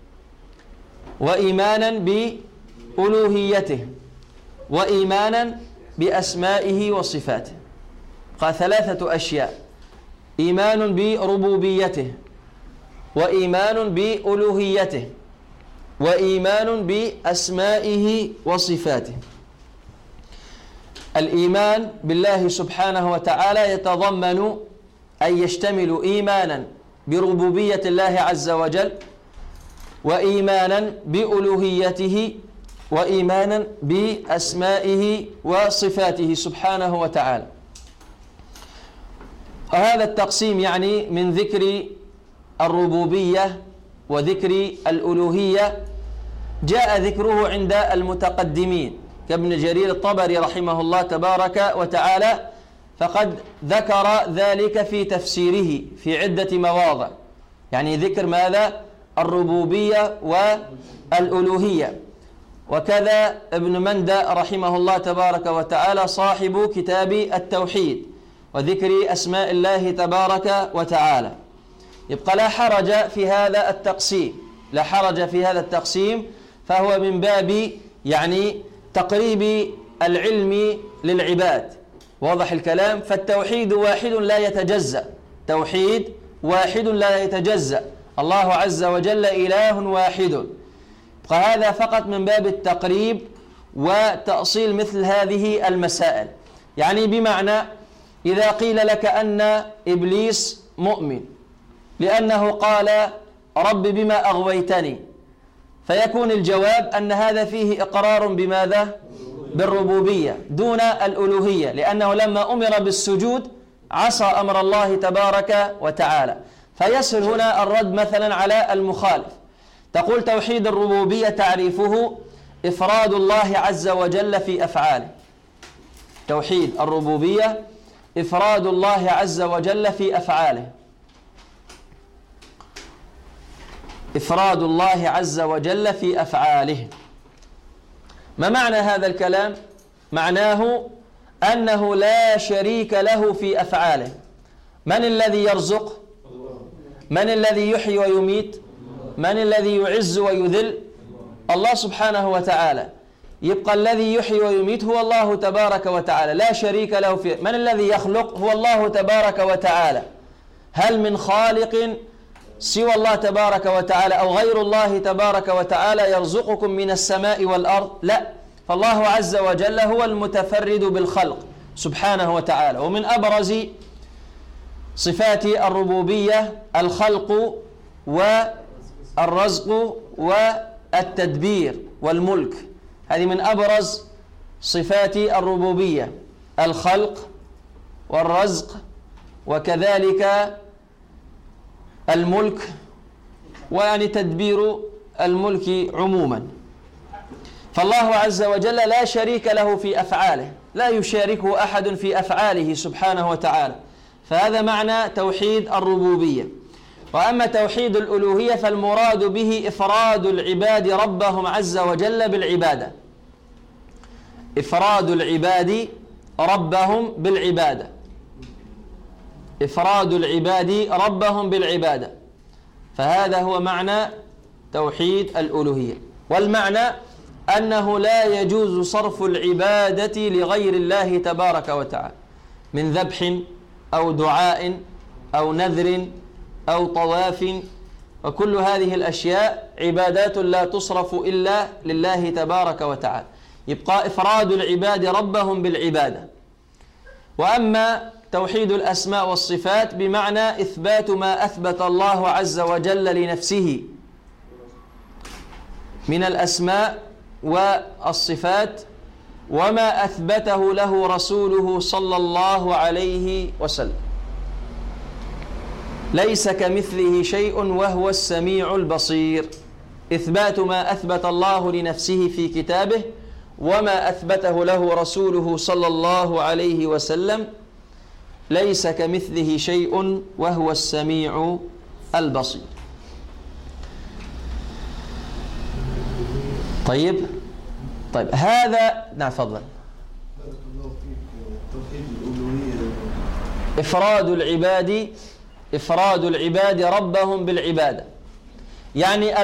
وإيمانا بألوهيته، وإيمانا بأسمائه وصفاته. قال 3 أشياء: إيمان بربوبيته، وإيمان بألوهيته، وإيمان بأسمائه وصفاته. الإيمان بالله سبحانه وتعالى يتضمن أن يشتمل إيمانا بربوبية الله عز وجل، وإيمانا بألوهيته، وإيمانا بأسمائه وصفاته سبحانه وتعالى. وهذا التقسيم يعني من ذكر الربوبية وذكر الألوهية جاء ذكره عند المتقدمين كابن جرير الطبري رحمه الله تبارك وتعالى، فقد ذكر ذلك في تفسيره في عدة مواضع، يعني ذكر ماذا؟ الربوبية والألوهية. وكذا ابن مندى رحمه الله تبارك وتعالى صاحب كتاب التوحيد وذكر أسماء الله تبارك وتعالى. يبقى لا حرج في هذا التقسيم، لا حرج في هذا التقسيم، فهو من باب يعني تقريب العلم للعباد. واضح الكلام؟ فالتوحيد واحد لا يتجزأ، توحيد واحد لا يتجزأ، الله عز وجل إله واحد. فهذا فقط من باب التقريب وتأصيل مثل هذه المسائل. يعني بمعنى إذا قيل لك أن إبليس مؤمن لأنه قال رب بما أغويتني، فيكون الجواب أن هذا فيه إقرار بماذا؟ بالربوبية دون الألوهية، لأنه لما أمر بالسجود عصى أمر الله تبارك وتعالى. فيسهل هنا الرد مثلا على المخالف، تقول توحيد الربوبية تعريفه إفراد الله عز وجل في أفعاله. توحيد الربوبية إفراد الله عز وجل في أفعاله، إفراد الله عز وجل في أفعاله. ما معنى هذا الكلام؟ معناه أنه لا شريك له في أفعاله. من الذي يرزق؟ من الذي يحيي ويميت؟ من الذي يعز ويذل؟ الله سبحانه وتعالى. يبقى الذي يحيي ويميت هو الله تبارك وتعالى، لا شريك له في. من الذي يخلق؟ هو الله تبارك وتعالى. هل من خالق سوى الله تبارك وتعالى أو غير الله تبارك وتعالى يرزقكم من السماء والأرض؟ لا، فالله عز وجل هو المتفرد بالخلق سبحانه وتعالى. ومن أبرز صفات الربوبية الخلق والرزق والتدبير والملك. هذه من أبرز صفات الربوبية، الخلق والرزق وكذلك الملك، ويعني تدبير الملك عموما. فالله عز وجل لا شريك له في أفعاله، لا يشاركه أحد في أفعاله سبحانه وتعالى، فهذا معنى توحيد الربوبية. وأما توحيد الألوهية فالمراد به إفراد العباد ربهم عز وجل بالعبادة، إفراد العباد ربهم بالعبادة، إفراد العباد ربهم بالعبادة، فهذا هو معنى توحيد الألوهية. والمعنى أنه لا يجوز صرف العبادة لغير الله تبارك وتعالى من ذبح أو دعاء أو نذر أو طواف، وكل هذه الأشياء عبادات لا تصرف إلا لله تبارك وتعالى. يبقى إفراد العباد ربهم بالعبادة. وأما توحيد الأسماء والصفات بمعنى إثبات ما أثبت الله عز وجل لنفسه من الأسماء والصفات وما أثبته له رسوله صلى الله عليه وسلم. ليس كمثله شيء وهو السميع البصير، إثبات ما أثبت الله لنفسه في كتابه وما أثبته له رسوله صلى الله عليه وسلم. ليس كمثله شيء وهو السميع البصير. طيب هذا نعم فضلا. إفراد العباد ربهم بالعبادة، يعني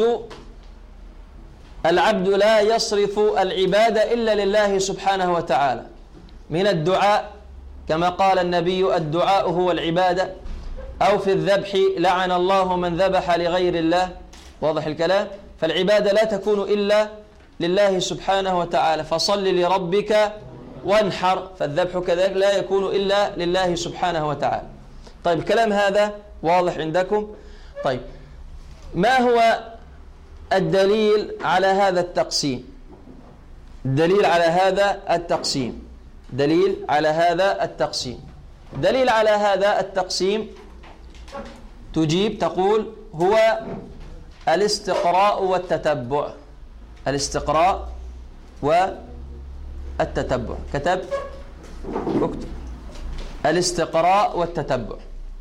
العبد لا يصرف العبادة إلا لله سبحانه وتعالى، من الدعاء كما قال النبي الدعاء هو العبادة، أو في الذبح لعن الله من ذبح لغير الله، واضح الكلام؟ فالعبادة لا تكون إلا لله سبحانه وتعالى، فصل لربك وانحر، فالذبح كذلك لا يكون إلا لله سبحانه وتعالى. طيب الكلام هذا واضح عندكم؟ طيب ما هو الدليل على هذا التقسيم؟ الدليل على هذا التقسيم، دليل على هذا التقسيم، دليل على هذا التقسيم تجيب تقول هو الاستقراء والتتبع. الاستقراء والتتبع، كتب اكتب الاستقراء والتتبع.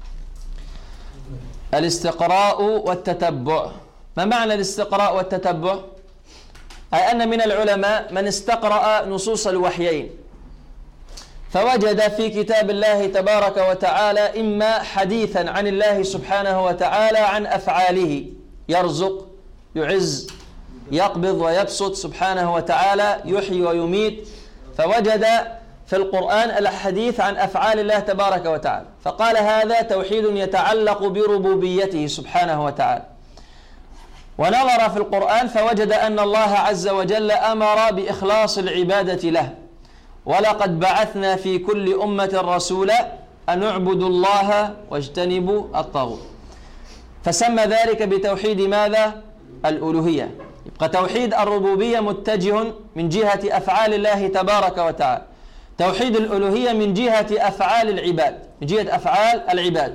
الاستقراء والتتبع، ما معنى الاستقراء والتتبع؟ أي أن من العلماء من استقرأ نصوص الوحيين فوجد في كتاب الله تبارك وتعالى إما حديثا عن الله سبحانه وتعالى عن أفعاله، يرزق، يعز، يقبض ويبسط سبحانه وتعالى، يحيي ويميت، فوجد في القرآن الحديث عن أفعال الله تبارك وتعالى، فقال هذا توحيد يتعلق بربوبيته سبحانه وتعالى. ونظر في القرآن فوجد أن الله عز وجل أمر بإخلاص العبادة له، ولقد بعثنا في كل أمة رسولا أن اعبدوا الله واجتنبوا الطاغوت، فسمى ذلك بتوحيد ماذا؟ الألوهية. يبقى توحيد الربوبية متجه من جهة أفعال الله تبارك وتعالى، توحيد الألوهية من جهة أفعال العباد، من جهة أفعال العباد.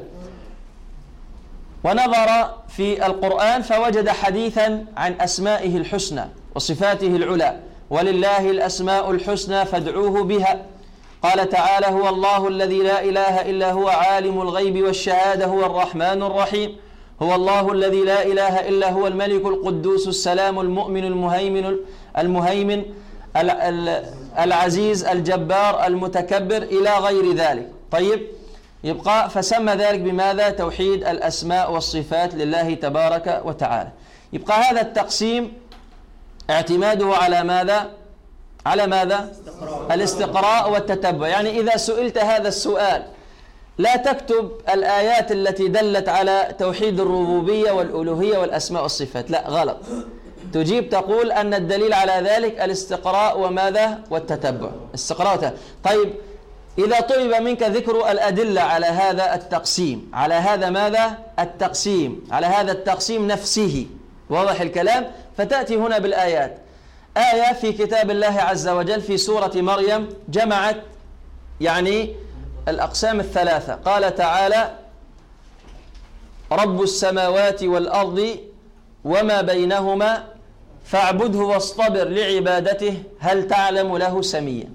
ونظر في القرآن فوجد حديثا عن أسمائه الحسنى وصفاته العلى، ولله الأسماء الحسنى فادعوه بها. قال تعالى هو الله الذي لا إله إلا هو عالم الغيب والشهادة هو الرحمن الرحيم، هو الله الذي لا إله إلا هو الملك القدوس السلام المؤمن المهيمن العزيز الجبار المتكبر إلى غير ذلك. طيب، يبقى فسمى ذلك بماذا؟ توحيد الأسماء والصفات لله تبارك وتعالى. يبقى هذا التقسيم اعتماده على ماذا؟ على ماذا؟ الاستقراء والتتبع. يعني إذا سئلت هذا السؤال لا تكتب الآيات التي دلت على توحيد الربوبية والألوهية والأسماء والصفات، لا، غلط. تجيب تقول أن الدليل على ذلك الاستقراء وماذا؟ والتتبع. استقراء. طيب، إذا طلب منك ذكر الأدلة على هذا التقسيم، على هذا ماذا؟ التقسيم، على هذا التقسيم نفسه، واضح الكلام؟ فتأتي هنا بالآيات. آية في كتاب الله عز وجل في سورة مريم جمعت يعني الأقسام الثلاثة. قال تعالى: رب السماوات والأرض وما بينهما فاعبده واصطبر لعبادته هل تعلم له سميا.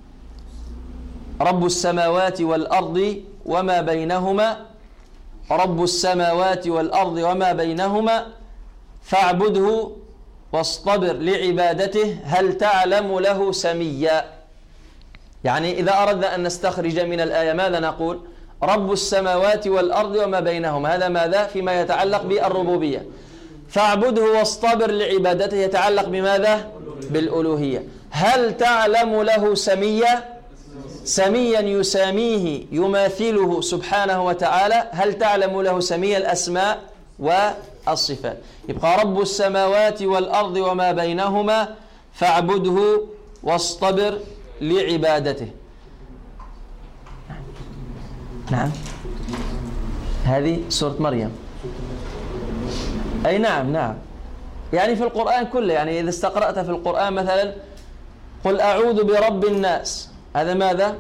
رب السماوات والأرض وما بينهما، رب السماوات والأرض وما بينهما فاعبده واصطبر لعبادته هل تعلم له سميا. يعني إذا أردنا أن نستخرج من الآية ماذا نقول؟ رب السماوات والأرض وما بينهما، هذا ماذا؟ فيما يتعلق بالربوبية. فاعبده واصطبر لعبادته يتعلق بماذا؟ بالألوهية. هل تعلم له سميا؟ سميا يساميه يماثله سبحانه وتعالى. هل تعلم له سميا؟ الأسماء والصفات. يبقى رب السماوات والأرض وما بينهما فاعبده واصطبر لعبادته. نعم، هذه سورة مريم. أي نعم، يعني في القرآن كله. يعني إذا استقرأت في القرآن مثلا قل أعوذ برب الناس، هذا ماذا؟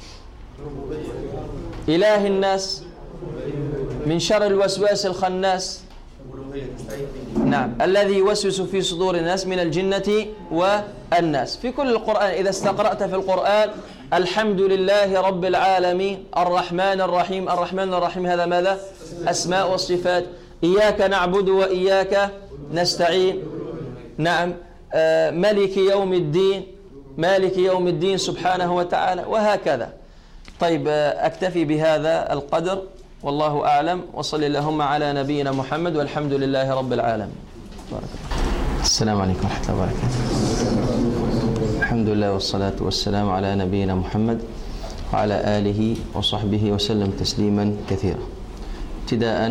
إله الناس، من شر الوسواس الخناس، نعم، الذي يوسوس في صدور الناس من الجنة والناس. في كل القرآن إذا استقرأت في القرآن الحمد لله رب العالمين الرحمن الرحيم. الرحمن الرحيم هذا ماذا؟ أسماء والصفات. إياك نعبد وإياك نستعين، نعم، ملك يوم الدين، مالك يوم الدين سبحانه وتعالى، وهكذا. طيب، أكتفي بهذا القدر والله أعلم، وصل اللهم على نبينا محمد والحمد لله رب العالمين. بارك الله. السلام عليكم ورحمة الله وبركاته. الحمد لله والصلاة والسلام على نبينا محمد وعلى آله وصحبه وسلم تسليما كثيرا. ابتداء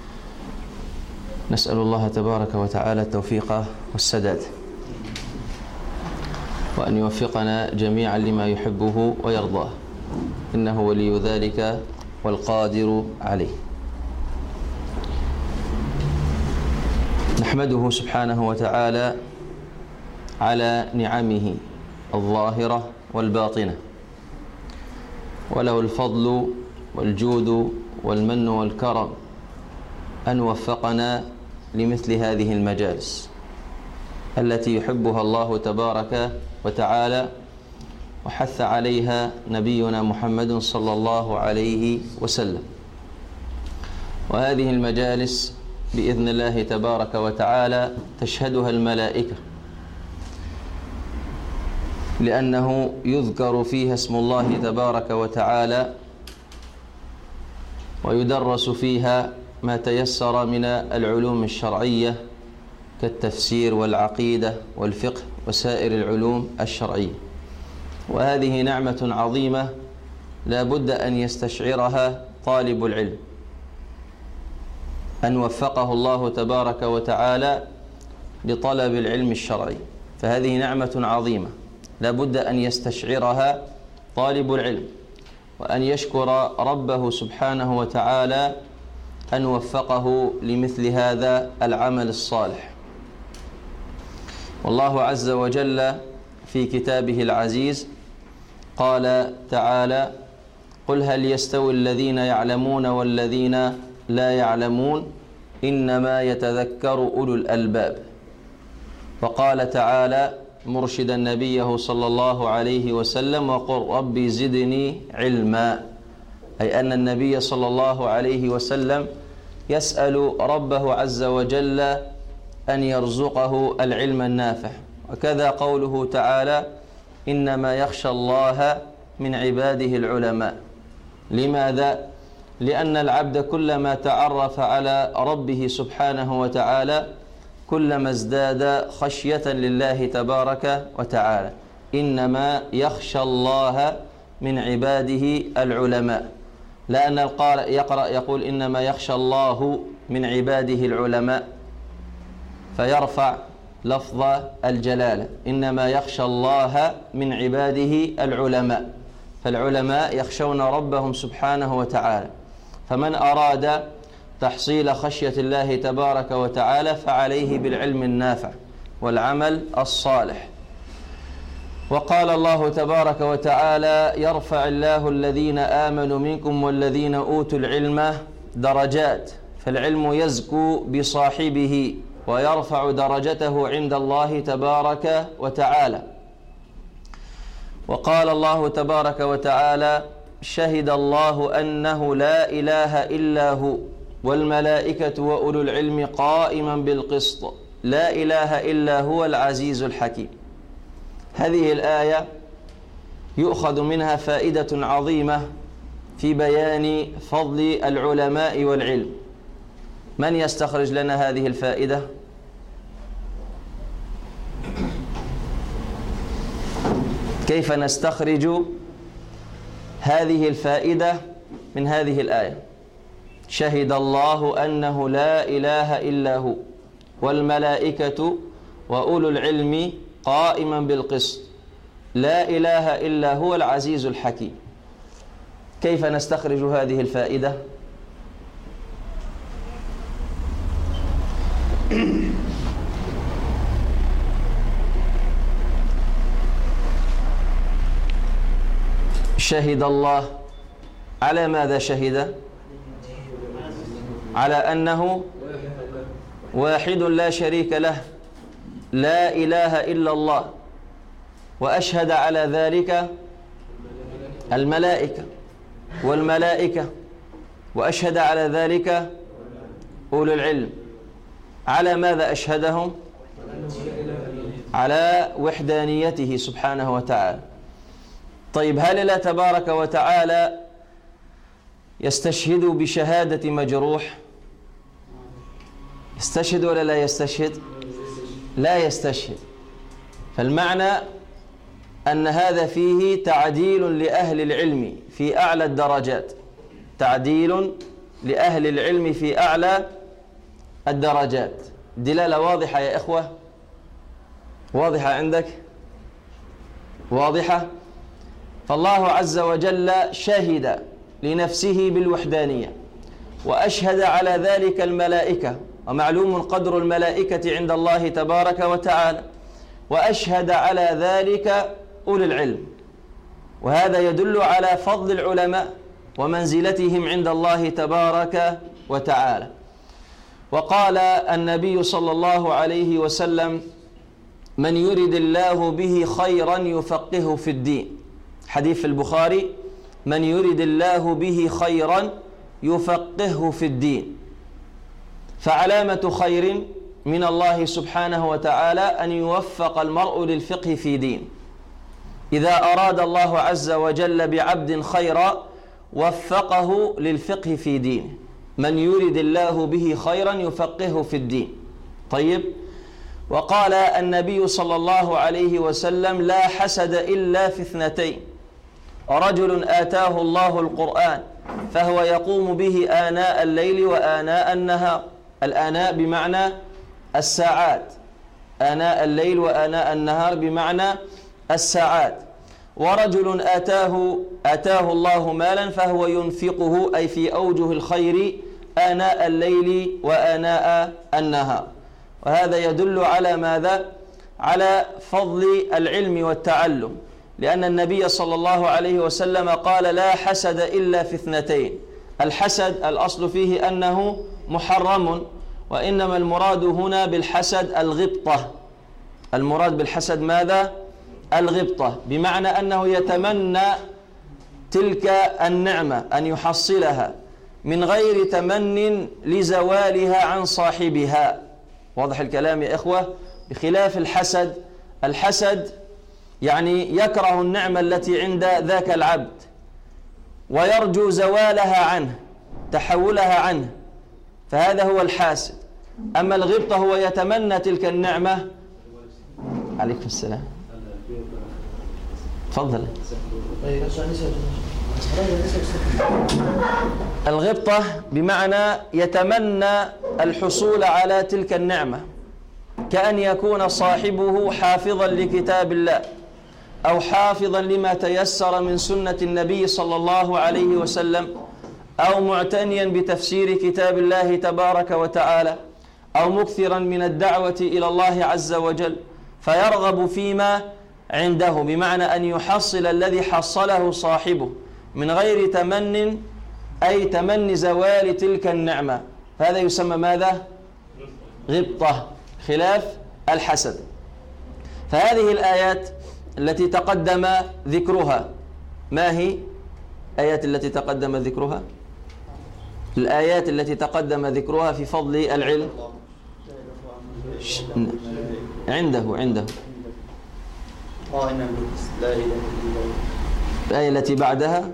نسأل الله تبارك وتعالى التوفيق والسداد، وأن يوفقنا جميعا لما يحبه ويرضاه، إنه ولي ذلك والقادر عليه. نحمده سبحانه وتعالى على نعمه الظاهرة والباطنة، وله الفضل والجود والمن والكرم أن وفقنا لمثل هذه المجالس التي يحبها الله تبارك وتعالى، وحث عليها نبينا محمد صلى الله عليه وسلم. وهذه المجالس بإذن الله تبارك وتعالى تشهدها الملائكة، لأنه يذكر فيها اسم الله تبارك وتعالى، ويدرس فيها ما تيسر من العلوم الشرعية كالتفسير والعقيدة والفقه وسائر العلوم الشرعية. وهذه نعمة عظيمة لا بد أن يستشعرها طالب العلم، أن وفقه الله تبارك وتعالى لطلب العلم الشرعي. فهذه نعمة عظيمة لا بد أن يستشعرها طالب العلم، وأن يشكر ربه سبحانه وتعالى أن وفقه لمثل هذا العمل الصالح. والله عز وجل في كتابه العزيز قال تعالى: قل هل يستوي الذين يعلمون والذين لا يعلمون إنما يتذكر أولو الألباب. وقال تعالى مرشدا نبيه صلى الله عليه وسلم: وقل ربي زدني علما، أي أن النبي صلى الله عليه وسلم يسأل ربه عز وجل أن يرزقه العلم النافع، وكذا قوله تعالى إنما يخشى الله من عباده العلماء. لماذا؟ لأن العبد كلما تعرف على ربه سبحانه وتعالى كلما ازداد خشية لله تبارك وتعالى. إنما يخشى الله من عباده العلماء، لأن القارئ يقرأ يقول إنما يخشى الله من عباده العلماء فيرفع لفظ الجلالة، إنما يخشى الله من عباده العلماء، فالعلماء يخشون ربهم سبحانه وتعالى. فمن أراد تحصيل خشية الله تبارك وتعالى فعليه بالعلم النافع والعمل الصالح. وقال الله تبارك وتعالى يرفع الله الذين آمنوا منكم والذين أوتوا العلم درجات، فالعلم يزكو بصاحبه ويرفع درجته عند الله تبارك وتعالى. وقال الله تبارك وتعالى شهد الله أنه لا إله إلا هو والملائكة وأولو العلم قائما بالقسط لا إله إلا هو العزيز الحكيم. هذه الآية يؤخذ منها فائدة عظيمة في بيان فضل العلماء والعلم. من يستخرج لنا هذه الفائدة؟ كيف نستخرج هذه الفائدة من هذه الآية؟ شهد الله أنه لا إله إلا هو والملائكة وأولو العلم قائما بالقسط لا إله إلا هو العزيز الحكيم. كيف نستخرج هذه الفائدة؟ شهد الله على ماذا شهد؟ على أنه واحد لا شريك له لا إله إلا الله، وأشهد على ذلك الملائكة والملائكة، وأشهد على ذلك أولو العلم. على ماذا أشهدهم؟ على وحدانيته سبحانه وتعالى. طيب هل الله تبارك وتعالى يستشهد بشهادة مجروح؟ يستشهد ولا لا يستشهد؟ لا يستشهد. فالمعنى أن هذا فيه تعديل لأهل العلم في أعلى الدرجات، تعديل لأهل العلم في أعلى الدرجات. دلالة واضحة يا إخوة؟ واضحة عندك؟ واضحة؟ فالله عز وجل شهد لنفسه بالوحدانية وأشهد على ذلك الملائكة، ومعلوم قدر الملائكة عند الله تبارك وتعالى، وأشهد على ذلك أولي العلم. وهذا يدل على فضل العلماء ومنزلتهم عند الله تبارك وتعالى. وقال النبي صلى الله عليه وسلم من يرد الله به خيرا يفقهه في الدين، حديث البخاري من يرد الله به خيرا يفقهه في الدين. فعلامة خير من الله سبحانه وتعالى أن يوفق المرء للفقه في دين. إذا أراد الله عز وجل بعبد خيرا وفقه للفقه في دينه. من يرد الله به خيرا يفقهه في الدين. طيب، وقال النبي صلى الله عليه وسلم لا حسد إلا في اثنتين: رجل آتاه الله القرآن فهو يقوم به آناء الليل وآناء النهار. الآناء بمعنى الساعات، آناء الليل وآناء النهار بمعنى الساعات. ورجل آتاه الله مالا فهو ينفقه أي في أوجه الخير آناء الليل وآناء النهار. وهذا يدل على ماذا؟ على فضل العلم والتعلم، لأن النبي صلى الله عليه وسلم قال لا حسد إلا في اثنتين. الحسد الأصل فيه أنه محرم، وإنما المراد هنا بالحسد الغبطة. المراد بالحسد ماذا؟ الغبطة، بمعنى أنه يتمنى تلك النعمة أن يحصلها من غير تمن لزوالها عن صاحبها. واضح الكلام يا إخوة؟ بخلاف الحسد الحسد يعني يكره النعمة التي عند ذاك العبد ويرجو زوالها عنه، تحولها عنه، فهذا هو الحاسد. أما الغبطة هو يتمنى تلك النعمة. عليكم السلام، تفضل. الغبطة بمعنى يتمنى الحصول على تلك النعمة، كأن يكون صاحبه حافظا لكتاب الله أو حافظا لما تيسر من سنة النبي صلى الله عليه وسلم، أو معتنيا بتفسير كتاب الله تبارك وتعالى، أو مكثرا من الدعوة إلى الله عز وجل، فيرغب فيما عنده، بمعنى أن يحصل الذي حصله صاحبه من غير تمن، أي تمني زوال تلك النعمة. هذا يسمى ماذا؟ غبطة، خلاف الحسد. فهذه الآيات التي تقدم ذكرها، ما هي الآيات التي تقدم ذكرها؟ الآيات التي تقدم ذكرها في فضل العلم عنده الآية التي بعدها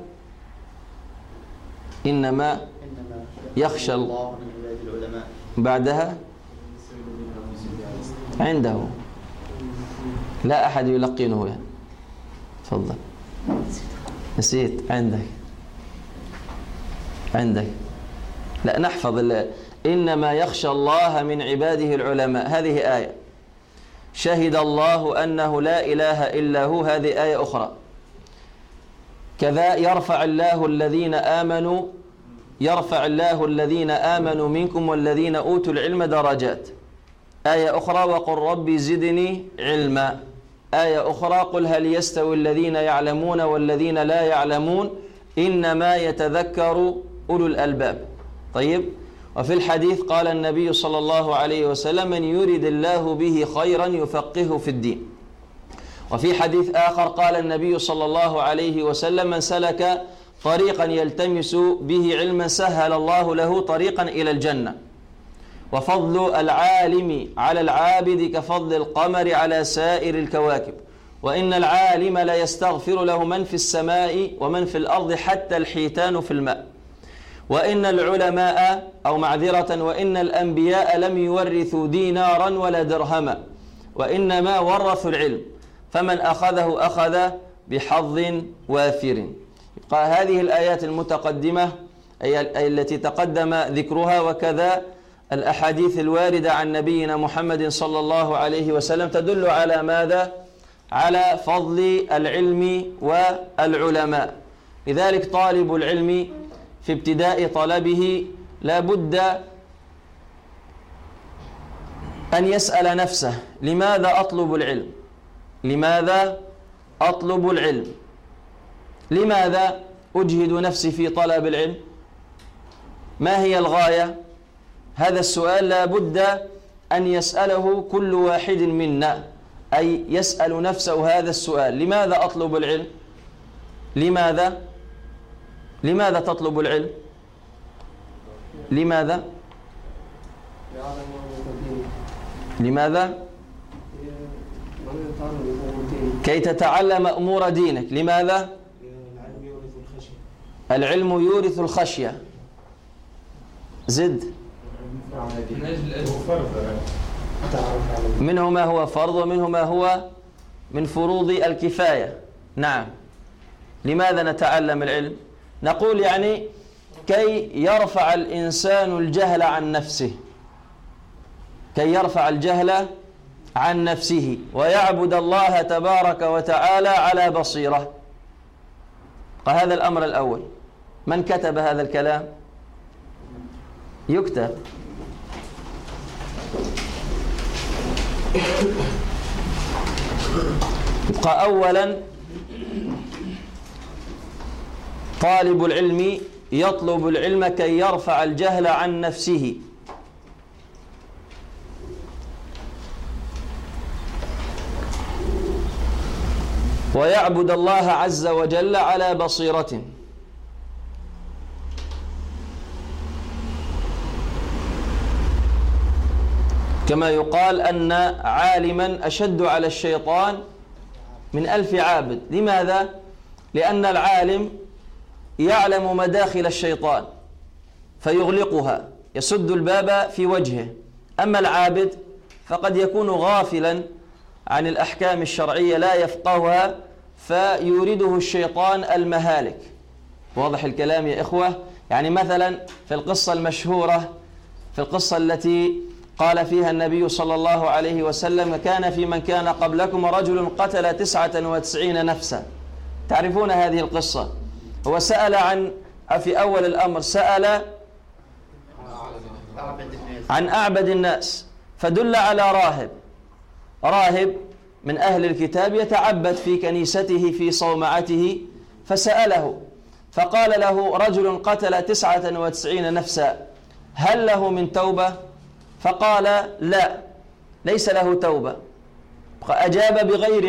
إنما يخشى الله، بعدها عنده، لا أحد يلقنه يعني. تفضل. نسيت. عندك لا نحفظ إنما يخشى الله من عباده العلماء، هذه آية. شهد الله أنه لا إله إلا هو، هذه آية أخرى. كذا يرفع الله الذين آمنوا منكم والذين أوتوا العلم درجات، آية أخرى. وقل ربي زدني علما، آية أخرى. قل هل يستوي الذين يعلمون والذين لا يعلمون إنما يتذكر أولو الألباب. طيب. وفي الحديث قال النبي صلى الله عليه وسلم من يريد الله به خيرا يفقهه في الدين. وفي حديث آخر قال النبي صلى الله عليه وسلم من سلك طريقا يلتمس به علما سهل الله له طريقا إلى الجنة. وفضل العالم على العابد كفضل القمر على سائر الكواكب، وإن العالم لا يستغفر له من في السماء ومن في الأرض حتى الحيتان في الماء. وإن العلماء وإن الأنبياء لم يورثوا دينارا ولا درهما، وإنما ورثوا العلم، فمن أخذه أخذ بحظ وافر. هذه الآيات المتقدمة أي التي تقدم ذكرها، وكذا الأحاديث الواردة عن نبينا محمد صلى الله عليه وسلم تدل على ماذا؟ على فضل العلم والعلماء. لذلك طالب العلم في ابتداء طلبه لا بد أن يسأل نفسه لماذا أطلب العلم؟ لماذا أطلب العلم؟ لماذا أجهد نفسي في طلب العلم؟ ما هي الغاية؟ هذا السؤال لا بد أن يسأله كل واحد منا، أي يسأل نفسه هذا السؤال: لماذا أطلب العلم؟ لماذا تطلب العلم؟ لماذا؟ كي تتعلم أمور دينك. لماذا؟ العلم يورث الخشية. زد. منه ما هو فرض ومنه ما هو من فروض الكفاية. نعم. لماذا نتعلم العلم؟ نقول يعني كي يرفع الإنسان الجهل عن نفسه، كي يرفع الجهل عن نفسه ويعبد الله تبارك وتعالى على بصيرة. هذا الأمر الأول. من كتب هذا الكلام؟ يكتب. يبقى أولا طالب العلم يطلب العلم كي يرفع الجهل عن نفسه، ويعبد الله عز وجل على بصيرة. كما يقال أن عالما أشد على الشيطان من 1000 عابد. لماذا؟ لأن العالم يعلم مداخل الشيطان فيغلقها، يسد الباب في وجهه. أما العابد فقد يكون غافلا عن الأحكام الشرعية لا يفقهها، فيورده الشيطان المهالك. واضح الكلام يا إخوة؟ يعني مثلا في القصة المشهورة، في القصة التي قال فيها النبي صلى الله عليه وسلم: كان في من كان قبلكم رجل قتل 99 نفسا. تعرفون هذه القصة؟ هو سأل في أول الأمر سأل عن أعبد الناس، فدل على راهب من أهل الكتاب يتعبد في كنيسته في صومعته، فسأله فقال له: رجل قتل 99 نفسا، هل له من توبة؟ فقال: لا، ليس له توبة. أجاب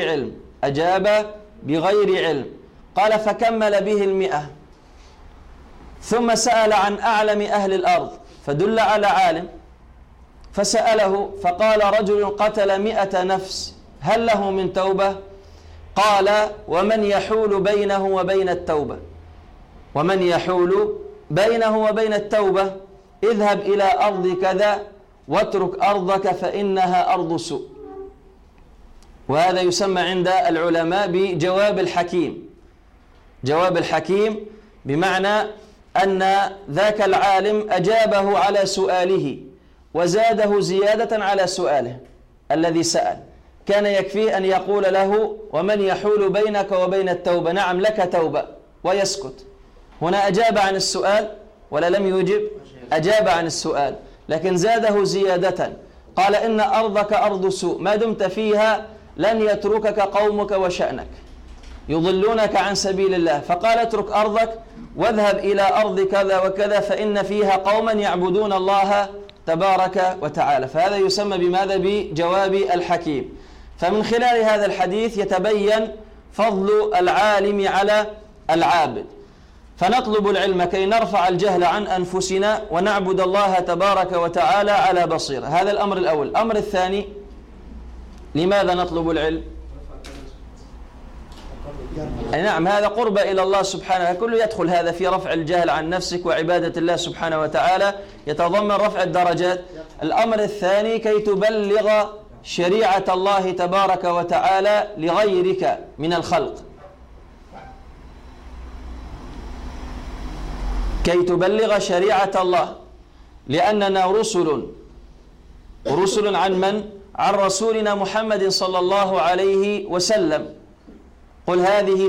بغير علم. قال: فكمل به 100. ثم سأل عن أعلم أهل الأرض، فدل على عالم، فسأله فقال: رجل قتل 100 نفس، هل له من توبة؟ قال: ومن يحول بينه وبين التوبة؟ ومن يحول بينه وبين التوبة؟ اذهب إلى أرض كذا واترك أرضك فإنها أرض سوء. وهذا يسمى عند العلماء بجواب الحكيم. جواب الحكيم بمعنى أن ذاك العالم أجابه على سؤاله وزاده زيادة على سؤاله الذي سأل. كان يكفيه أن يقول له: ومن يحول بينك وبين التوبة؟ نعم لك توبة، ويسكت. هنا أجاب عن السؤال ولا لم يجب؟ أجاب عن السؤال، لكن زاده زيادة. قال: إن أرضك أرض سوء، ما دمت فيها لن يتركك قومك وشأنك، يضلونك عن سبيل الله. فقال: اترك أرضك واذهب إلى أرض كذا وكذا فإن فيها قوما يعبدون الله تبارك وتعالى. فهذا يسمى بماذا؟ بجواب الحكيم. فمن خلال هذا الحديث يتبين فضل العالم على العابد. فنطلب العلم كي نرفع الجهل عن أنفسنا ونعبد الله تبارك وتعالى على بصيرة. هذا الأمر الأول. الأمر الثاني: لماذا نطلب العلم؟ نعم، هذا قرب إلى الله سبحانه، كله يدخل هذا في رفع الجهل عن نفسك وعبادة الله سبحانه وتعالى، يتضمن رفع الدرجات. الأمر الثاني: كي تبلغ شريعة الله تبارك وتعالى لغيرك من الخلق. كي تبلغ شريعة الله، لأننا رسل عن من؟ عن رسولنا محمد صلى الله عليه وسلم. قل هذه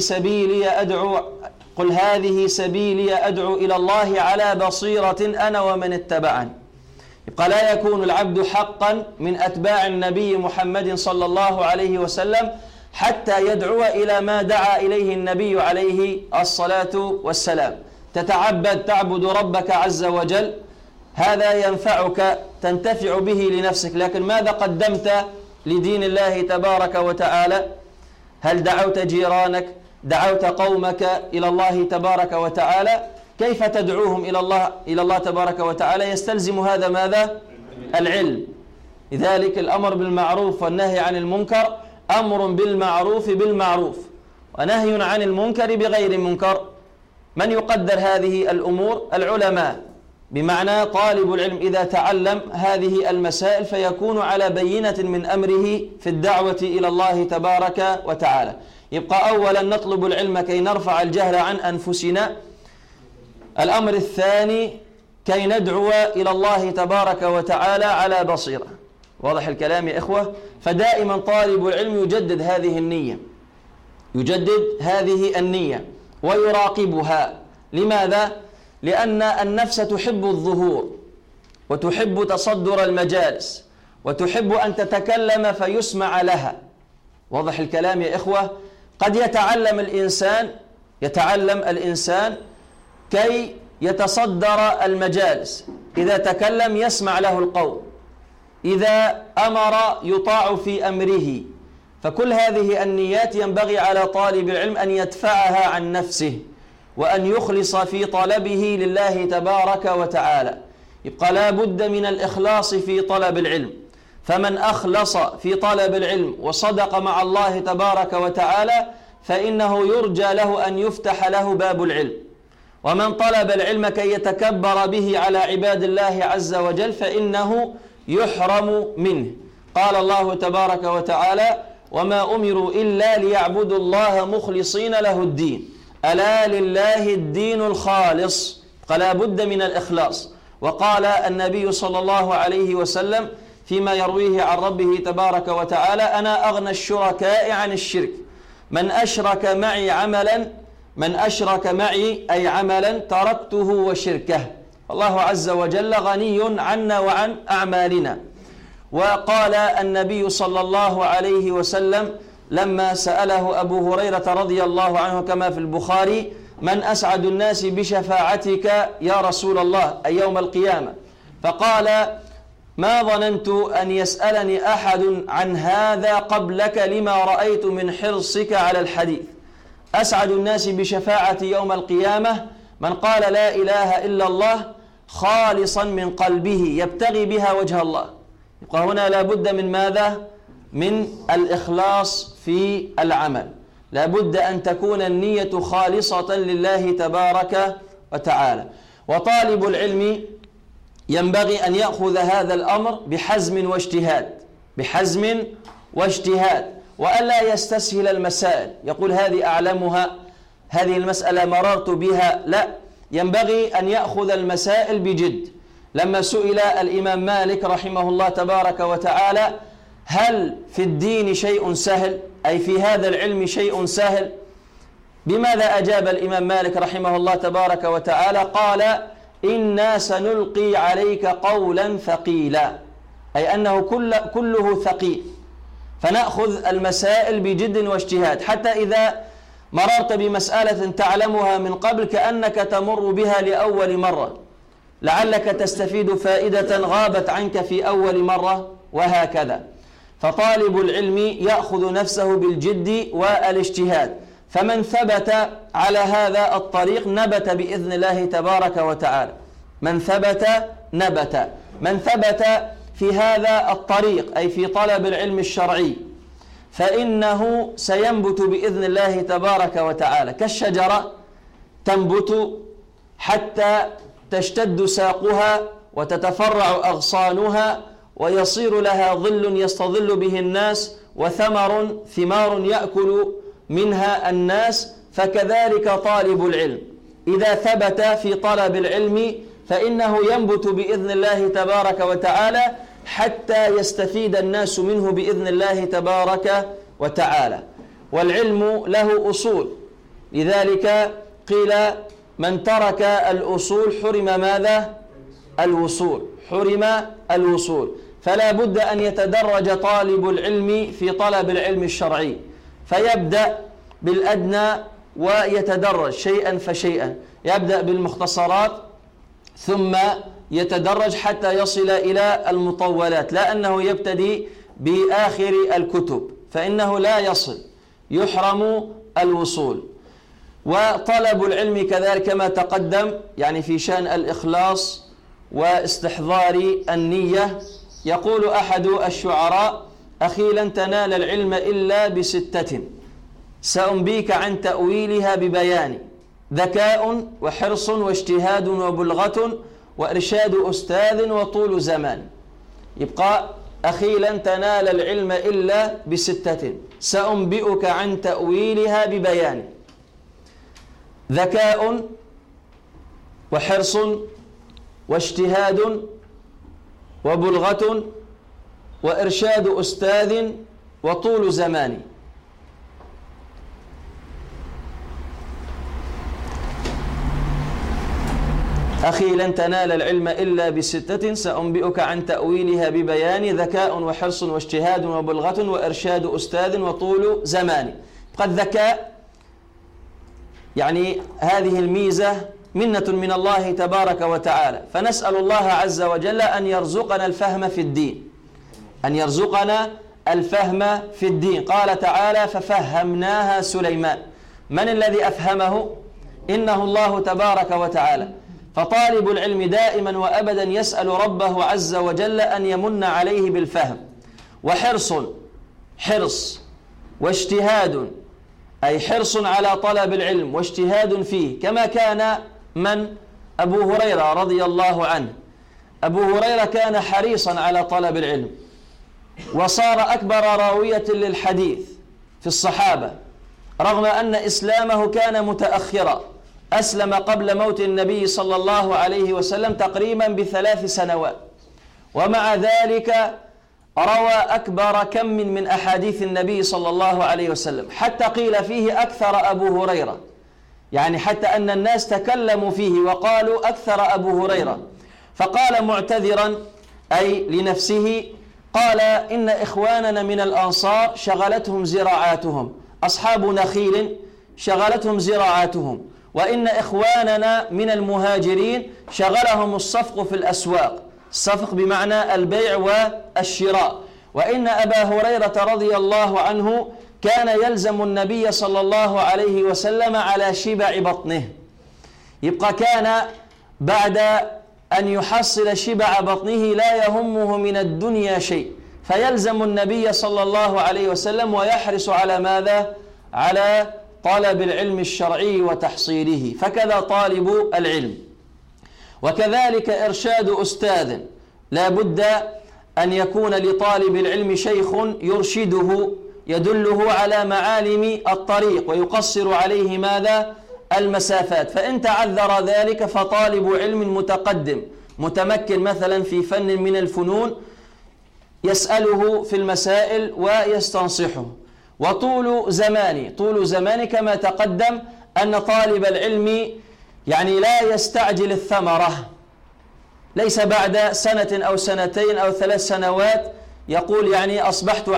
سبيلي أدعو إلى الله على بصيرة أنا ومن اتبعني. يبقى لا يكون العبد حقا من أتباع النبي محمد صلى الله عليه وسلم حتى يدعو إلى ما دعا إليه النبي عليه الصلاة والسلام. تعبد ربك عز وجل، هذا ينفعك، تنتفع به لنفسك، لكن ماذا قدمت لدين الله تبارك وتعالى؟ هل دعوت جيرانك؟ دعوت قومك إلى الله تبارك وتعالى؟ كيف تدعوهم إلى الله تبارك وتعالى؟ يستلزم هذا ماذا؟ العلم. لذلك الأمر بالمعروف والنهي عن المنكر أمر بالمعروف ونهي عن المنكر بغير منكر. من يقدر هذه الأمور؟ العلماء، بمعنى طالب العلم إذا تعلم هذه المسائل فيكون على بينة من أمره في الدعوة إلى الله تبارك وتعالى. يبقى أولا نطلب العلم كي نرفع الجهل عن أنفسنا. الأمر الثاني: كي ندعو إلى الله تبارك وتعالى على بصيرة. واضح الكلام يا إخوة؟ فدائما طالب العلم يجدد هذه النية ويراقبها. لماذا؟ لأن النفس تحب الظهور وتحب تصدر المجالس وتحب أن تتكلم فيسمع لها. واضح الكلام يا إخوة؟ قد يتعلم الإنسان كي يتصدر المجالس، إذا تكلم يسمع له القول، إذا أمر يطاع في أمره. فكل هذه النيات ينبغي على طالب العلم أن يدفعها عن نفسه وأن يخلص في طلبه لله تبارك وتعالى. يبقى لا بد من الإخلاص في طلب العلم. فمن أخلص في طلب العلم وصدق مع الله تبارك وتعالى فإنه يرجى له أن يفتح له باب العلم. ومن طلب العلم كي يتكبر به على عباد الله عز وجل فإنه يحرم منه. قال الله تبارك وتعالى: وما أمروا إلا ليعبدوا الله مخلصين له الدين ألا لله الدين الخالص. فلا بد من الإخلاص. وقال النبي صلى الله عليه وسلم فيما يرويه عن ربه تبارك وتعالى: أنا أغنى الشركاء عن الشرك، من أشرك معي أي عملا تركته وشركه. الله عز وجل غني عنا وعن أعمالنا. وقال النبي صلى الله عليه وسلم لما سأله أبو هريرة رضي الله عنه كما في البخاري: من أسعد الناس بشفاعتك يا رسول الله أي يوم القيامة؟ فقال: ما ظننت أن يسألني أحد عن هذا قبلك لما رأيت من حرصك على الحديث. أسعد الناس بشفاعة يوم القيامة من قال لا إله إلا الله خالصا من قلبه يبتغي بها وجه الله. يبقى هنا لا بد من ماذا؟ من الإخلاص في العمل. لا بد أن تكون النية خالصة لله تبارك وتعالى. وطالب العلم ينبغي أن يأخذ هذا الأمر بحزم واجتهاد وألا يستسهل المسائل، يقول هذه أعلمها، هذه المسألة مررت بها. لا، ينبغي أن يأخذ المسائل بجد. لما سئل الإمام مالك رحمه الله تبارك وتعالى: هل في الدين شيء سهل؟ أي في هذا العلم شيء سهل؟ بماذا أجاب الإمام مالك رحمه الله تبارك وتعالى؟ قال: إنا سنلقي عليك قولا ثقيلا، أي أنه كله ثقيل. فنأخذ المسائل بجد واجتهاد، حتى إذا مررت بمسألة تعلمها من قبل كأنك تمر بها لأول مرة، لعلك تستفيد فائدة غابت عنك في أول مرة، وهكذا. فطالب العلم يأخذ نفسه بالجد والاجتهاد، فمن ثبت على هذا الطريق نبت بإذن الله تبارك وتعالى. من ثبت نبت. من ثبت في هذا الطريق أي في طلب العلم الشرعي فإنه سينبت بإذن الله تبارك وتعالى، كالشجرة تنبت حتى تشتد ساقها وتتفرع أغصانها ويصير لها ظل يستظل به الناس ثمار يأكل منها الناس. فكذلك طالب العلم إذا ثبت في طلب العلم فإنه ينبت بإذن الله تبارك وتعالى حتى يستفيد الناس منه بإذن الله تبارك وتعالى. والعلم له أصول، لذلك قيل من ترك الأصول حرم ماذا؟ حرم الوصول. فلا بد أن يتدرج طالب العلم في طلب العلم الشرعي، فيبدأ بالأدنى ويتدرج شيئا فشيئا، يبدأ بالمختصرات ثم يتدرج حتى يصل إلى المطولات، لا أنه يبتدي بآخر الكتب فإنه لا يصل، يحرم الوصول. وطلب العلم كذلك كما تقدم يعني في شأن الإخلاص واستحضار النية. يقول أحد الشعراء: أخي لن تنال العلم إلا بستة سأنبيك عن تأويلها ببيان، ذكاء وحرص واجتهاد وبلغة وإرشاد أستاذ وطول زمان. يبقى أخي لن تنال العلم إلا بستة سأنبئك عن تأويلها ببيان، ذكاء وحرص واجتهاد وبلغة وإرشاد أستاذ وطول زمان. أخي لن تنال العلم إلا بستة سأنبئك عن تأويلها ببيان، ذكاء وحرص واجتهاد وبلغة وإرشاد أستاذ وطول زمان. قد ذكاء يعني هذه الميزة منة من الله تبارك وتعالى، فنسأل الله عز وجل أن يرزقنا الفهم في الدين، أن يرزقنا الفهم في الدين. قال تعالى: ففهمناها سليمان. من الذي أفهمه؟ إنه الله تبارك وتعالى. فطالب العلم دائما وأبدا يسأل ربه عز وجل أن يمن عليه بالفهم، حرص واجتهاد، أي حرص على طلب العلم واجتهاد فيه، كما كان من؟ أبو هريرة رضي الله عنه. أبو هريرة كان حريصا على طلب العلم، وصار أكبر راوية للحديث في الصحابة، رغم أن إسلامه كان متأخرا، أسلم قبل موت النبي صلى الله عليه وسلم تقريبا ب3 سنوات، ومع ذلك روى أكبر كم من أحاديث النبي صلى الله عليه وسلم، حتى قيل فيه أكثر أبو هريرة، يعني حتى أن الناس تكلموا فيه وقالوا أكثر أبو هريرة. فقال معتذرا أي لنفسه، قال: إن إخواننا من الأنصار شغلتهم زراعاتهم، أصحاب نخيل شغلتهم زراعاتهم، وإن إخواننا من المهاجرين شغلهم الصفق في الأسواق، الصفق بمعنى البيع والشراء، وإن أبا هريرة رضي الله عنه كان يلزم النبي صلى الله عليه وسلم على شبع بطنه. يبقى كان بعد أن يحصل شبع بطنه لا يهمه من الدنيا شيء، فيلزم النبي صلى الله عليه وسلم ويحرص على ماذا؟ على طلب العلم الشرعي وتحصيله. فكذا طالب العلم. وكذلك إرشاد أستاذ، لا بد أن يكون لطالب العلم شيخ يرشده، يدله على معالم الطريق ويقصر عليه ماذا؟ المسافات. فإن تعذر ذلك فطالب علم متقدم متمكن مثلا في فن من الفنون يسأله في المسائل ويستنصحه. وطول زمان كما تقدم أن طالب العلم يعني لا يستعجل الثمرة، ليس بعد سنة أو سنتين أو 3 سنوات يقول يعني أصبحت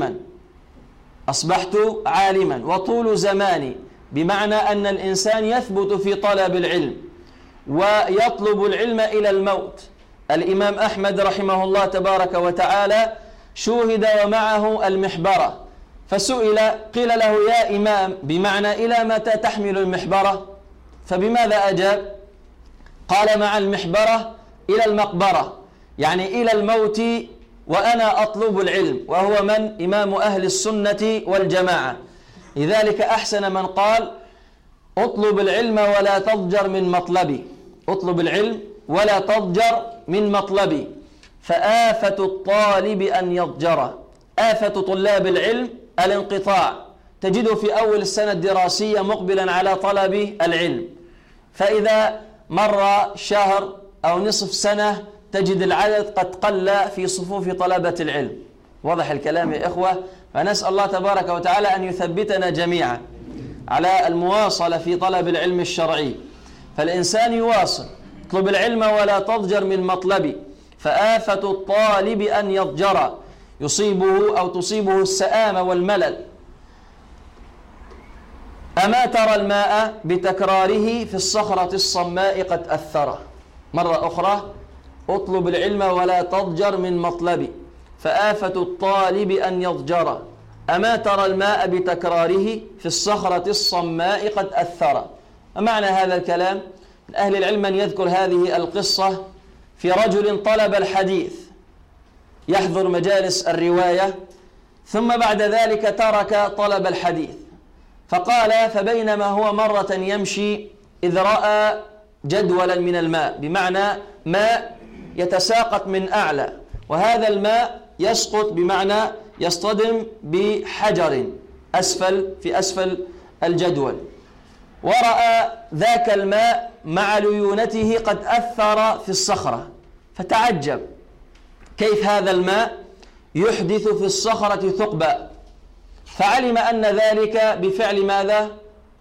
عالما. وطول زماني بمعنى أن الإنسان يثبت في طلب العلم ويطلب العلم إلى الموت. الإمام أحمد رحمه الله تبارك وتعالى شوهد ومعه المحبرة، فسئل قيل له: يا إمام، بمعنى إلى متى تحمل المحبرة؟ فبماذا أجاب؟ قال: مع المحبرة إلى المقبرة، يعني إلى الموت وأنا أطلب العلم. وهو من؟ إمام أهل السنة والجماعة. لذلك أحسن من قال: اطلب العلم ولا تضجر من مطلبي، اطلب العلم ولا تضجر من مطلبي، فآفة الطالب أن يضجر. آفة طلاب العلم الانقطاع، تجده في أول السنة الدراسية مقبلا على طلب العلم، فإذا مر شهر أو نصف سنة تجد العدد قد قل في صفوف طلبة العلم. واضح الكلام يا إخوة؟ فنسأل الله تبارك وتعالى أن يثبتنا جميعا على المواصلة في طلب العلم الشرعي. فالإنسان يواصل، اطلب العلم ولا تضجر من مطلبي، فآفة الطالب أن يضجر، يصيبه أو تصيبه السآمة والملل. أما ترى الماء بتكراره في الصخرة الصماء قد أثره. مرة أخرى: اطلب العلم ولا تضجر من مطلبي، فآفة الطالب أن يضجر. أما ترى الماء بتكراره في الصخرة الصماء قد أثر. معنى هذا الكلام؟ من أهل العلم من يذكر هذه القصة في رجل طلب الحديث يحضر مجالس الرواية، ثم بعد ذلك ترك طلب الحديث، فقال: فبينما هو مرة يمشي إذ رأى جدولا من الماء، بمعنى ماء يتساقط من أعلى، وهذا الماء يسقط بمعنى يصطدم بحجر في أسفل الجدول، ورأى ذاك الماء مع ليونته قد أثر في الصخرة، فتعجب كيف هذا الماء يحدث في الصخرة ثقبا، فعلم أن ذلك بفعل ماذا؟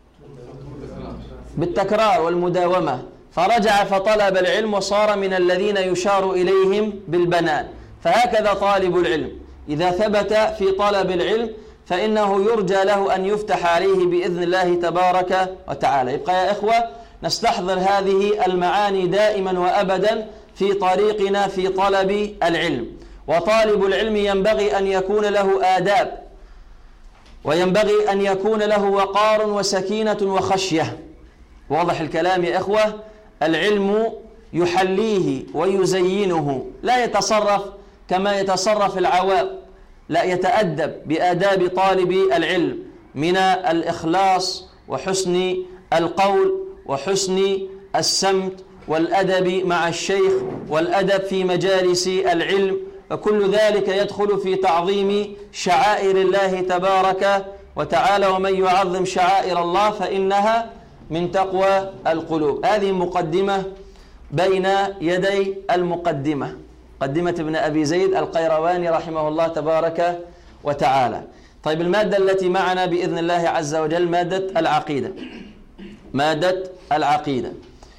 بالتكرار والمداومة، فرجع فطلب العلم وصار من الذين يشار إليهم بالبنان. فهكذا طالب العلم إذا ثبت في طلب العلم فإنه يرجى له أن يفتح عليه بإذن الله تبارك وتعالى. يبقى يا إخوة نستحضر هذه المعاني دائما وأبدا في طريقنا في طلب العلم. وطالب العلم ينبغي أن يكون له آداب، وينبغي أن يكون له وقار وسكينة وخشية. واضح الكلام يا إخوة؟ العلم يحليه ويزينه، لا يتصرف كما يتصرف العوام. لا يتأدب بآداب طالب العلم من الإخلاص وحسن القول وحسن السمت والأدب مع الشيخ والأدب في مجالس العلم، فكل ذلك يدخل في تعظيم شعائر الله تبارك وتعالى. ومن يعظم شعائر الله فإنها من تقوى القلوب. هذه مقدمة بين يدي المقدمة، مقدمة ابن أبي زيد القيرواني رحمه الله تبارك وتعالى. طيب، المادة التي معنا بإذن الله عز وجل مادة العقيدة. مادة العقيدة،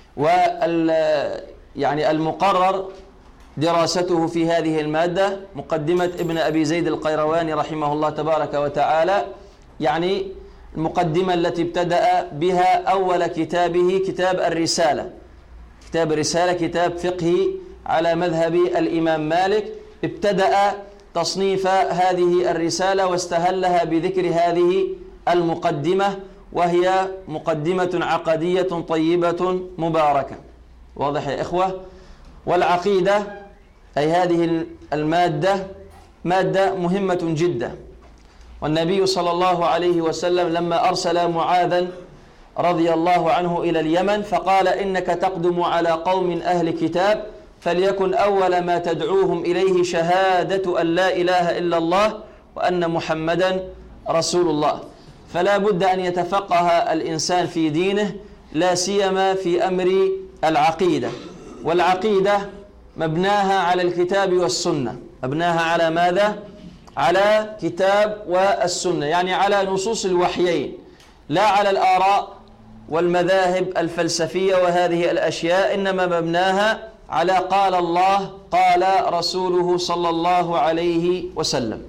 يعني المقرر دراسته في هذه المادة مقدمة ابن أبي زيد القيرواني رحمه الله تبارك وتعالى، يعني المقدمة التي ابتدأ بها أول كتابه كتاب الرسالة. كتاب الرسالة كتاب فقهي على مذهب الإمام مالك، ابتدأ تصنيف هذه الرسالة واستهلها بذكر هذه المقدمة، وهي مقدمة عقدية طيبة مباركة. واضح يا إخوة؟ والعقيدة أي هذه المادة مادة مهمة جدا، والنبي صلى الله عليه وسلم لما أرسل معاذا رضي الله عنه إلى اليمن فقال: إنك تقدم على قوم أهل كتاب، فليكن أول ما تدعوهم إليه شهادة أن لا إله إلا الله وأن محمدا رسول الله. فلا بد أن يتفقه الإنسان في دينه، لا سيما في أمر العقيدة. والعقيدة مبناها على الكتاب والسنة. مبناها على ماذا؟ على كتاب والسنة، يعني على نصوص الوحيين، لا على الآراء والمذاهب الفلسفية وهذه الأشياء، إنما مبناها على قال الله قال رسوله صلى الله عليه وسلم.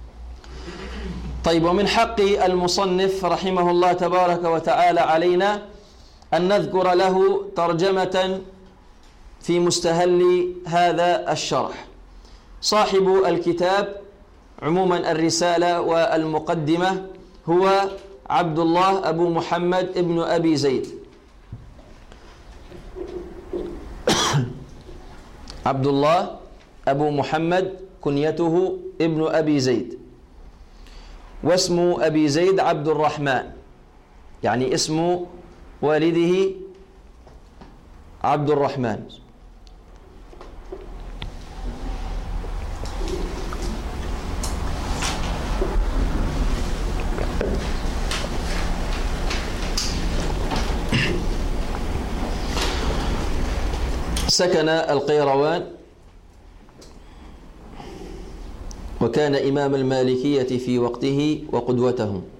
طيب، ومن حق المصنف رحمه الله تبارك وتعالى علينا أن نذكر له ترجمة في مستهل هذا الشرح. صاحب الكتاب عموما الرسالة والمقدمة هو عبد الله أبو محمد ابن أبي زيد. عبد الله أبو محمد كنيته ابن أبي زيد، واسم أبي زيد عبد الرحمن، يعني اسم والده عبد الرحمن. سكن القيروان، وكان إمام المالكية في وقته وقدوتهم.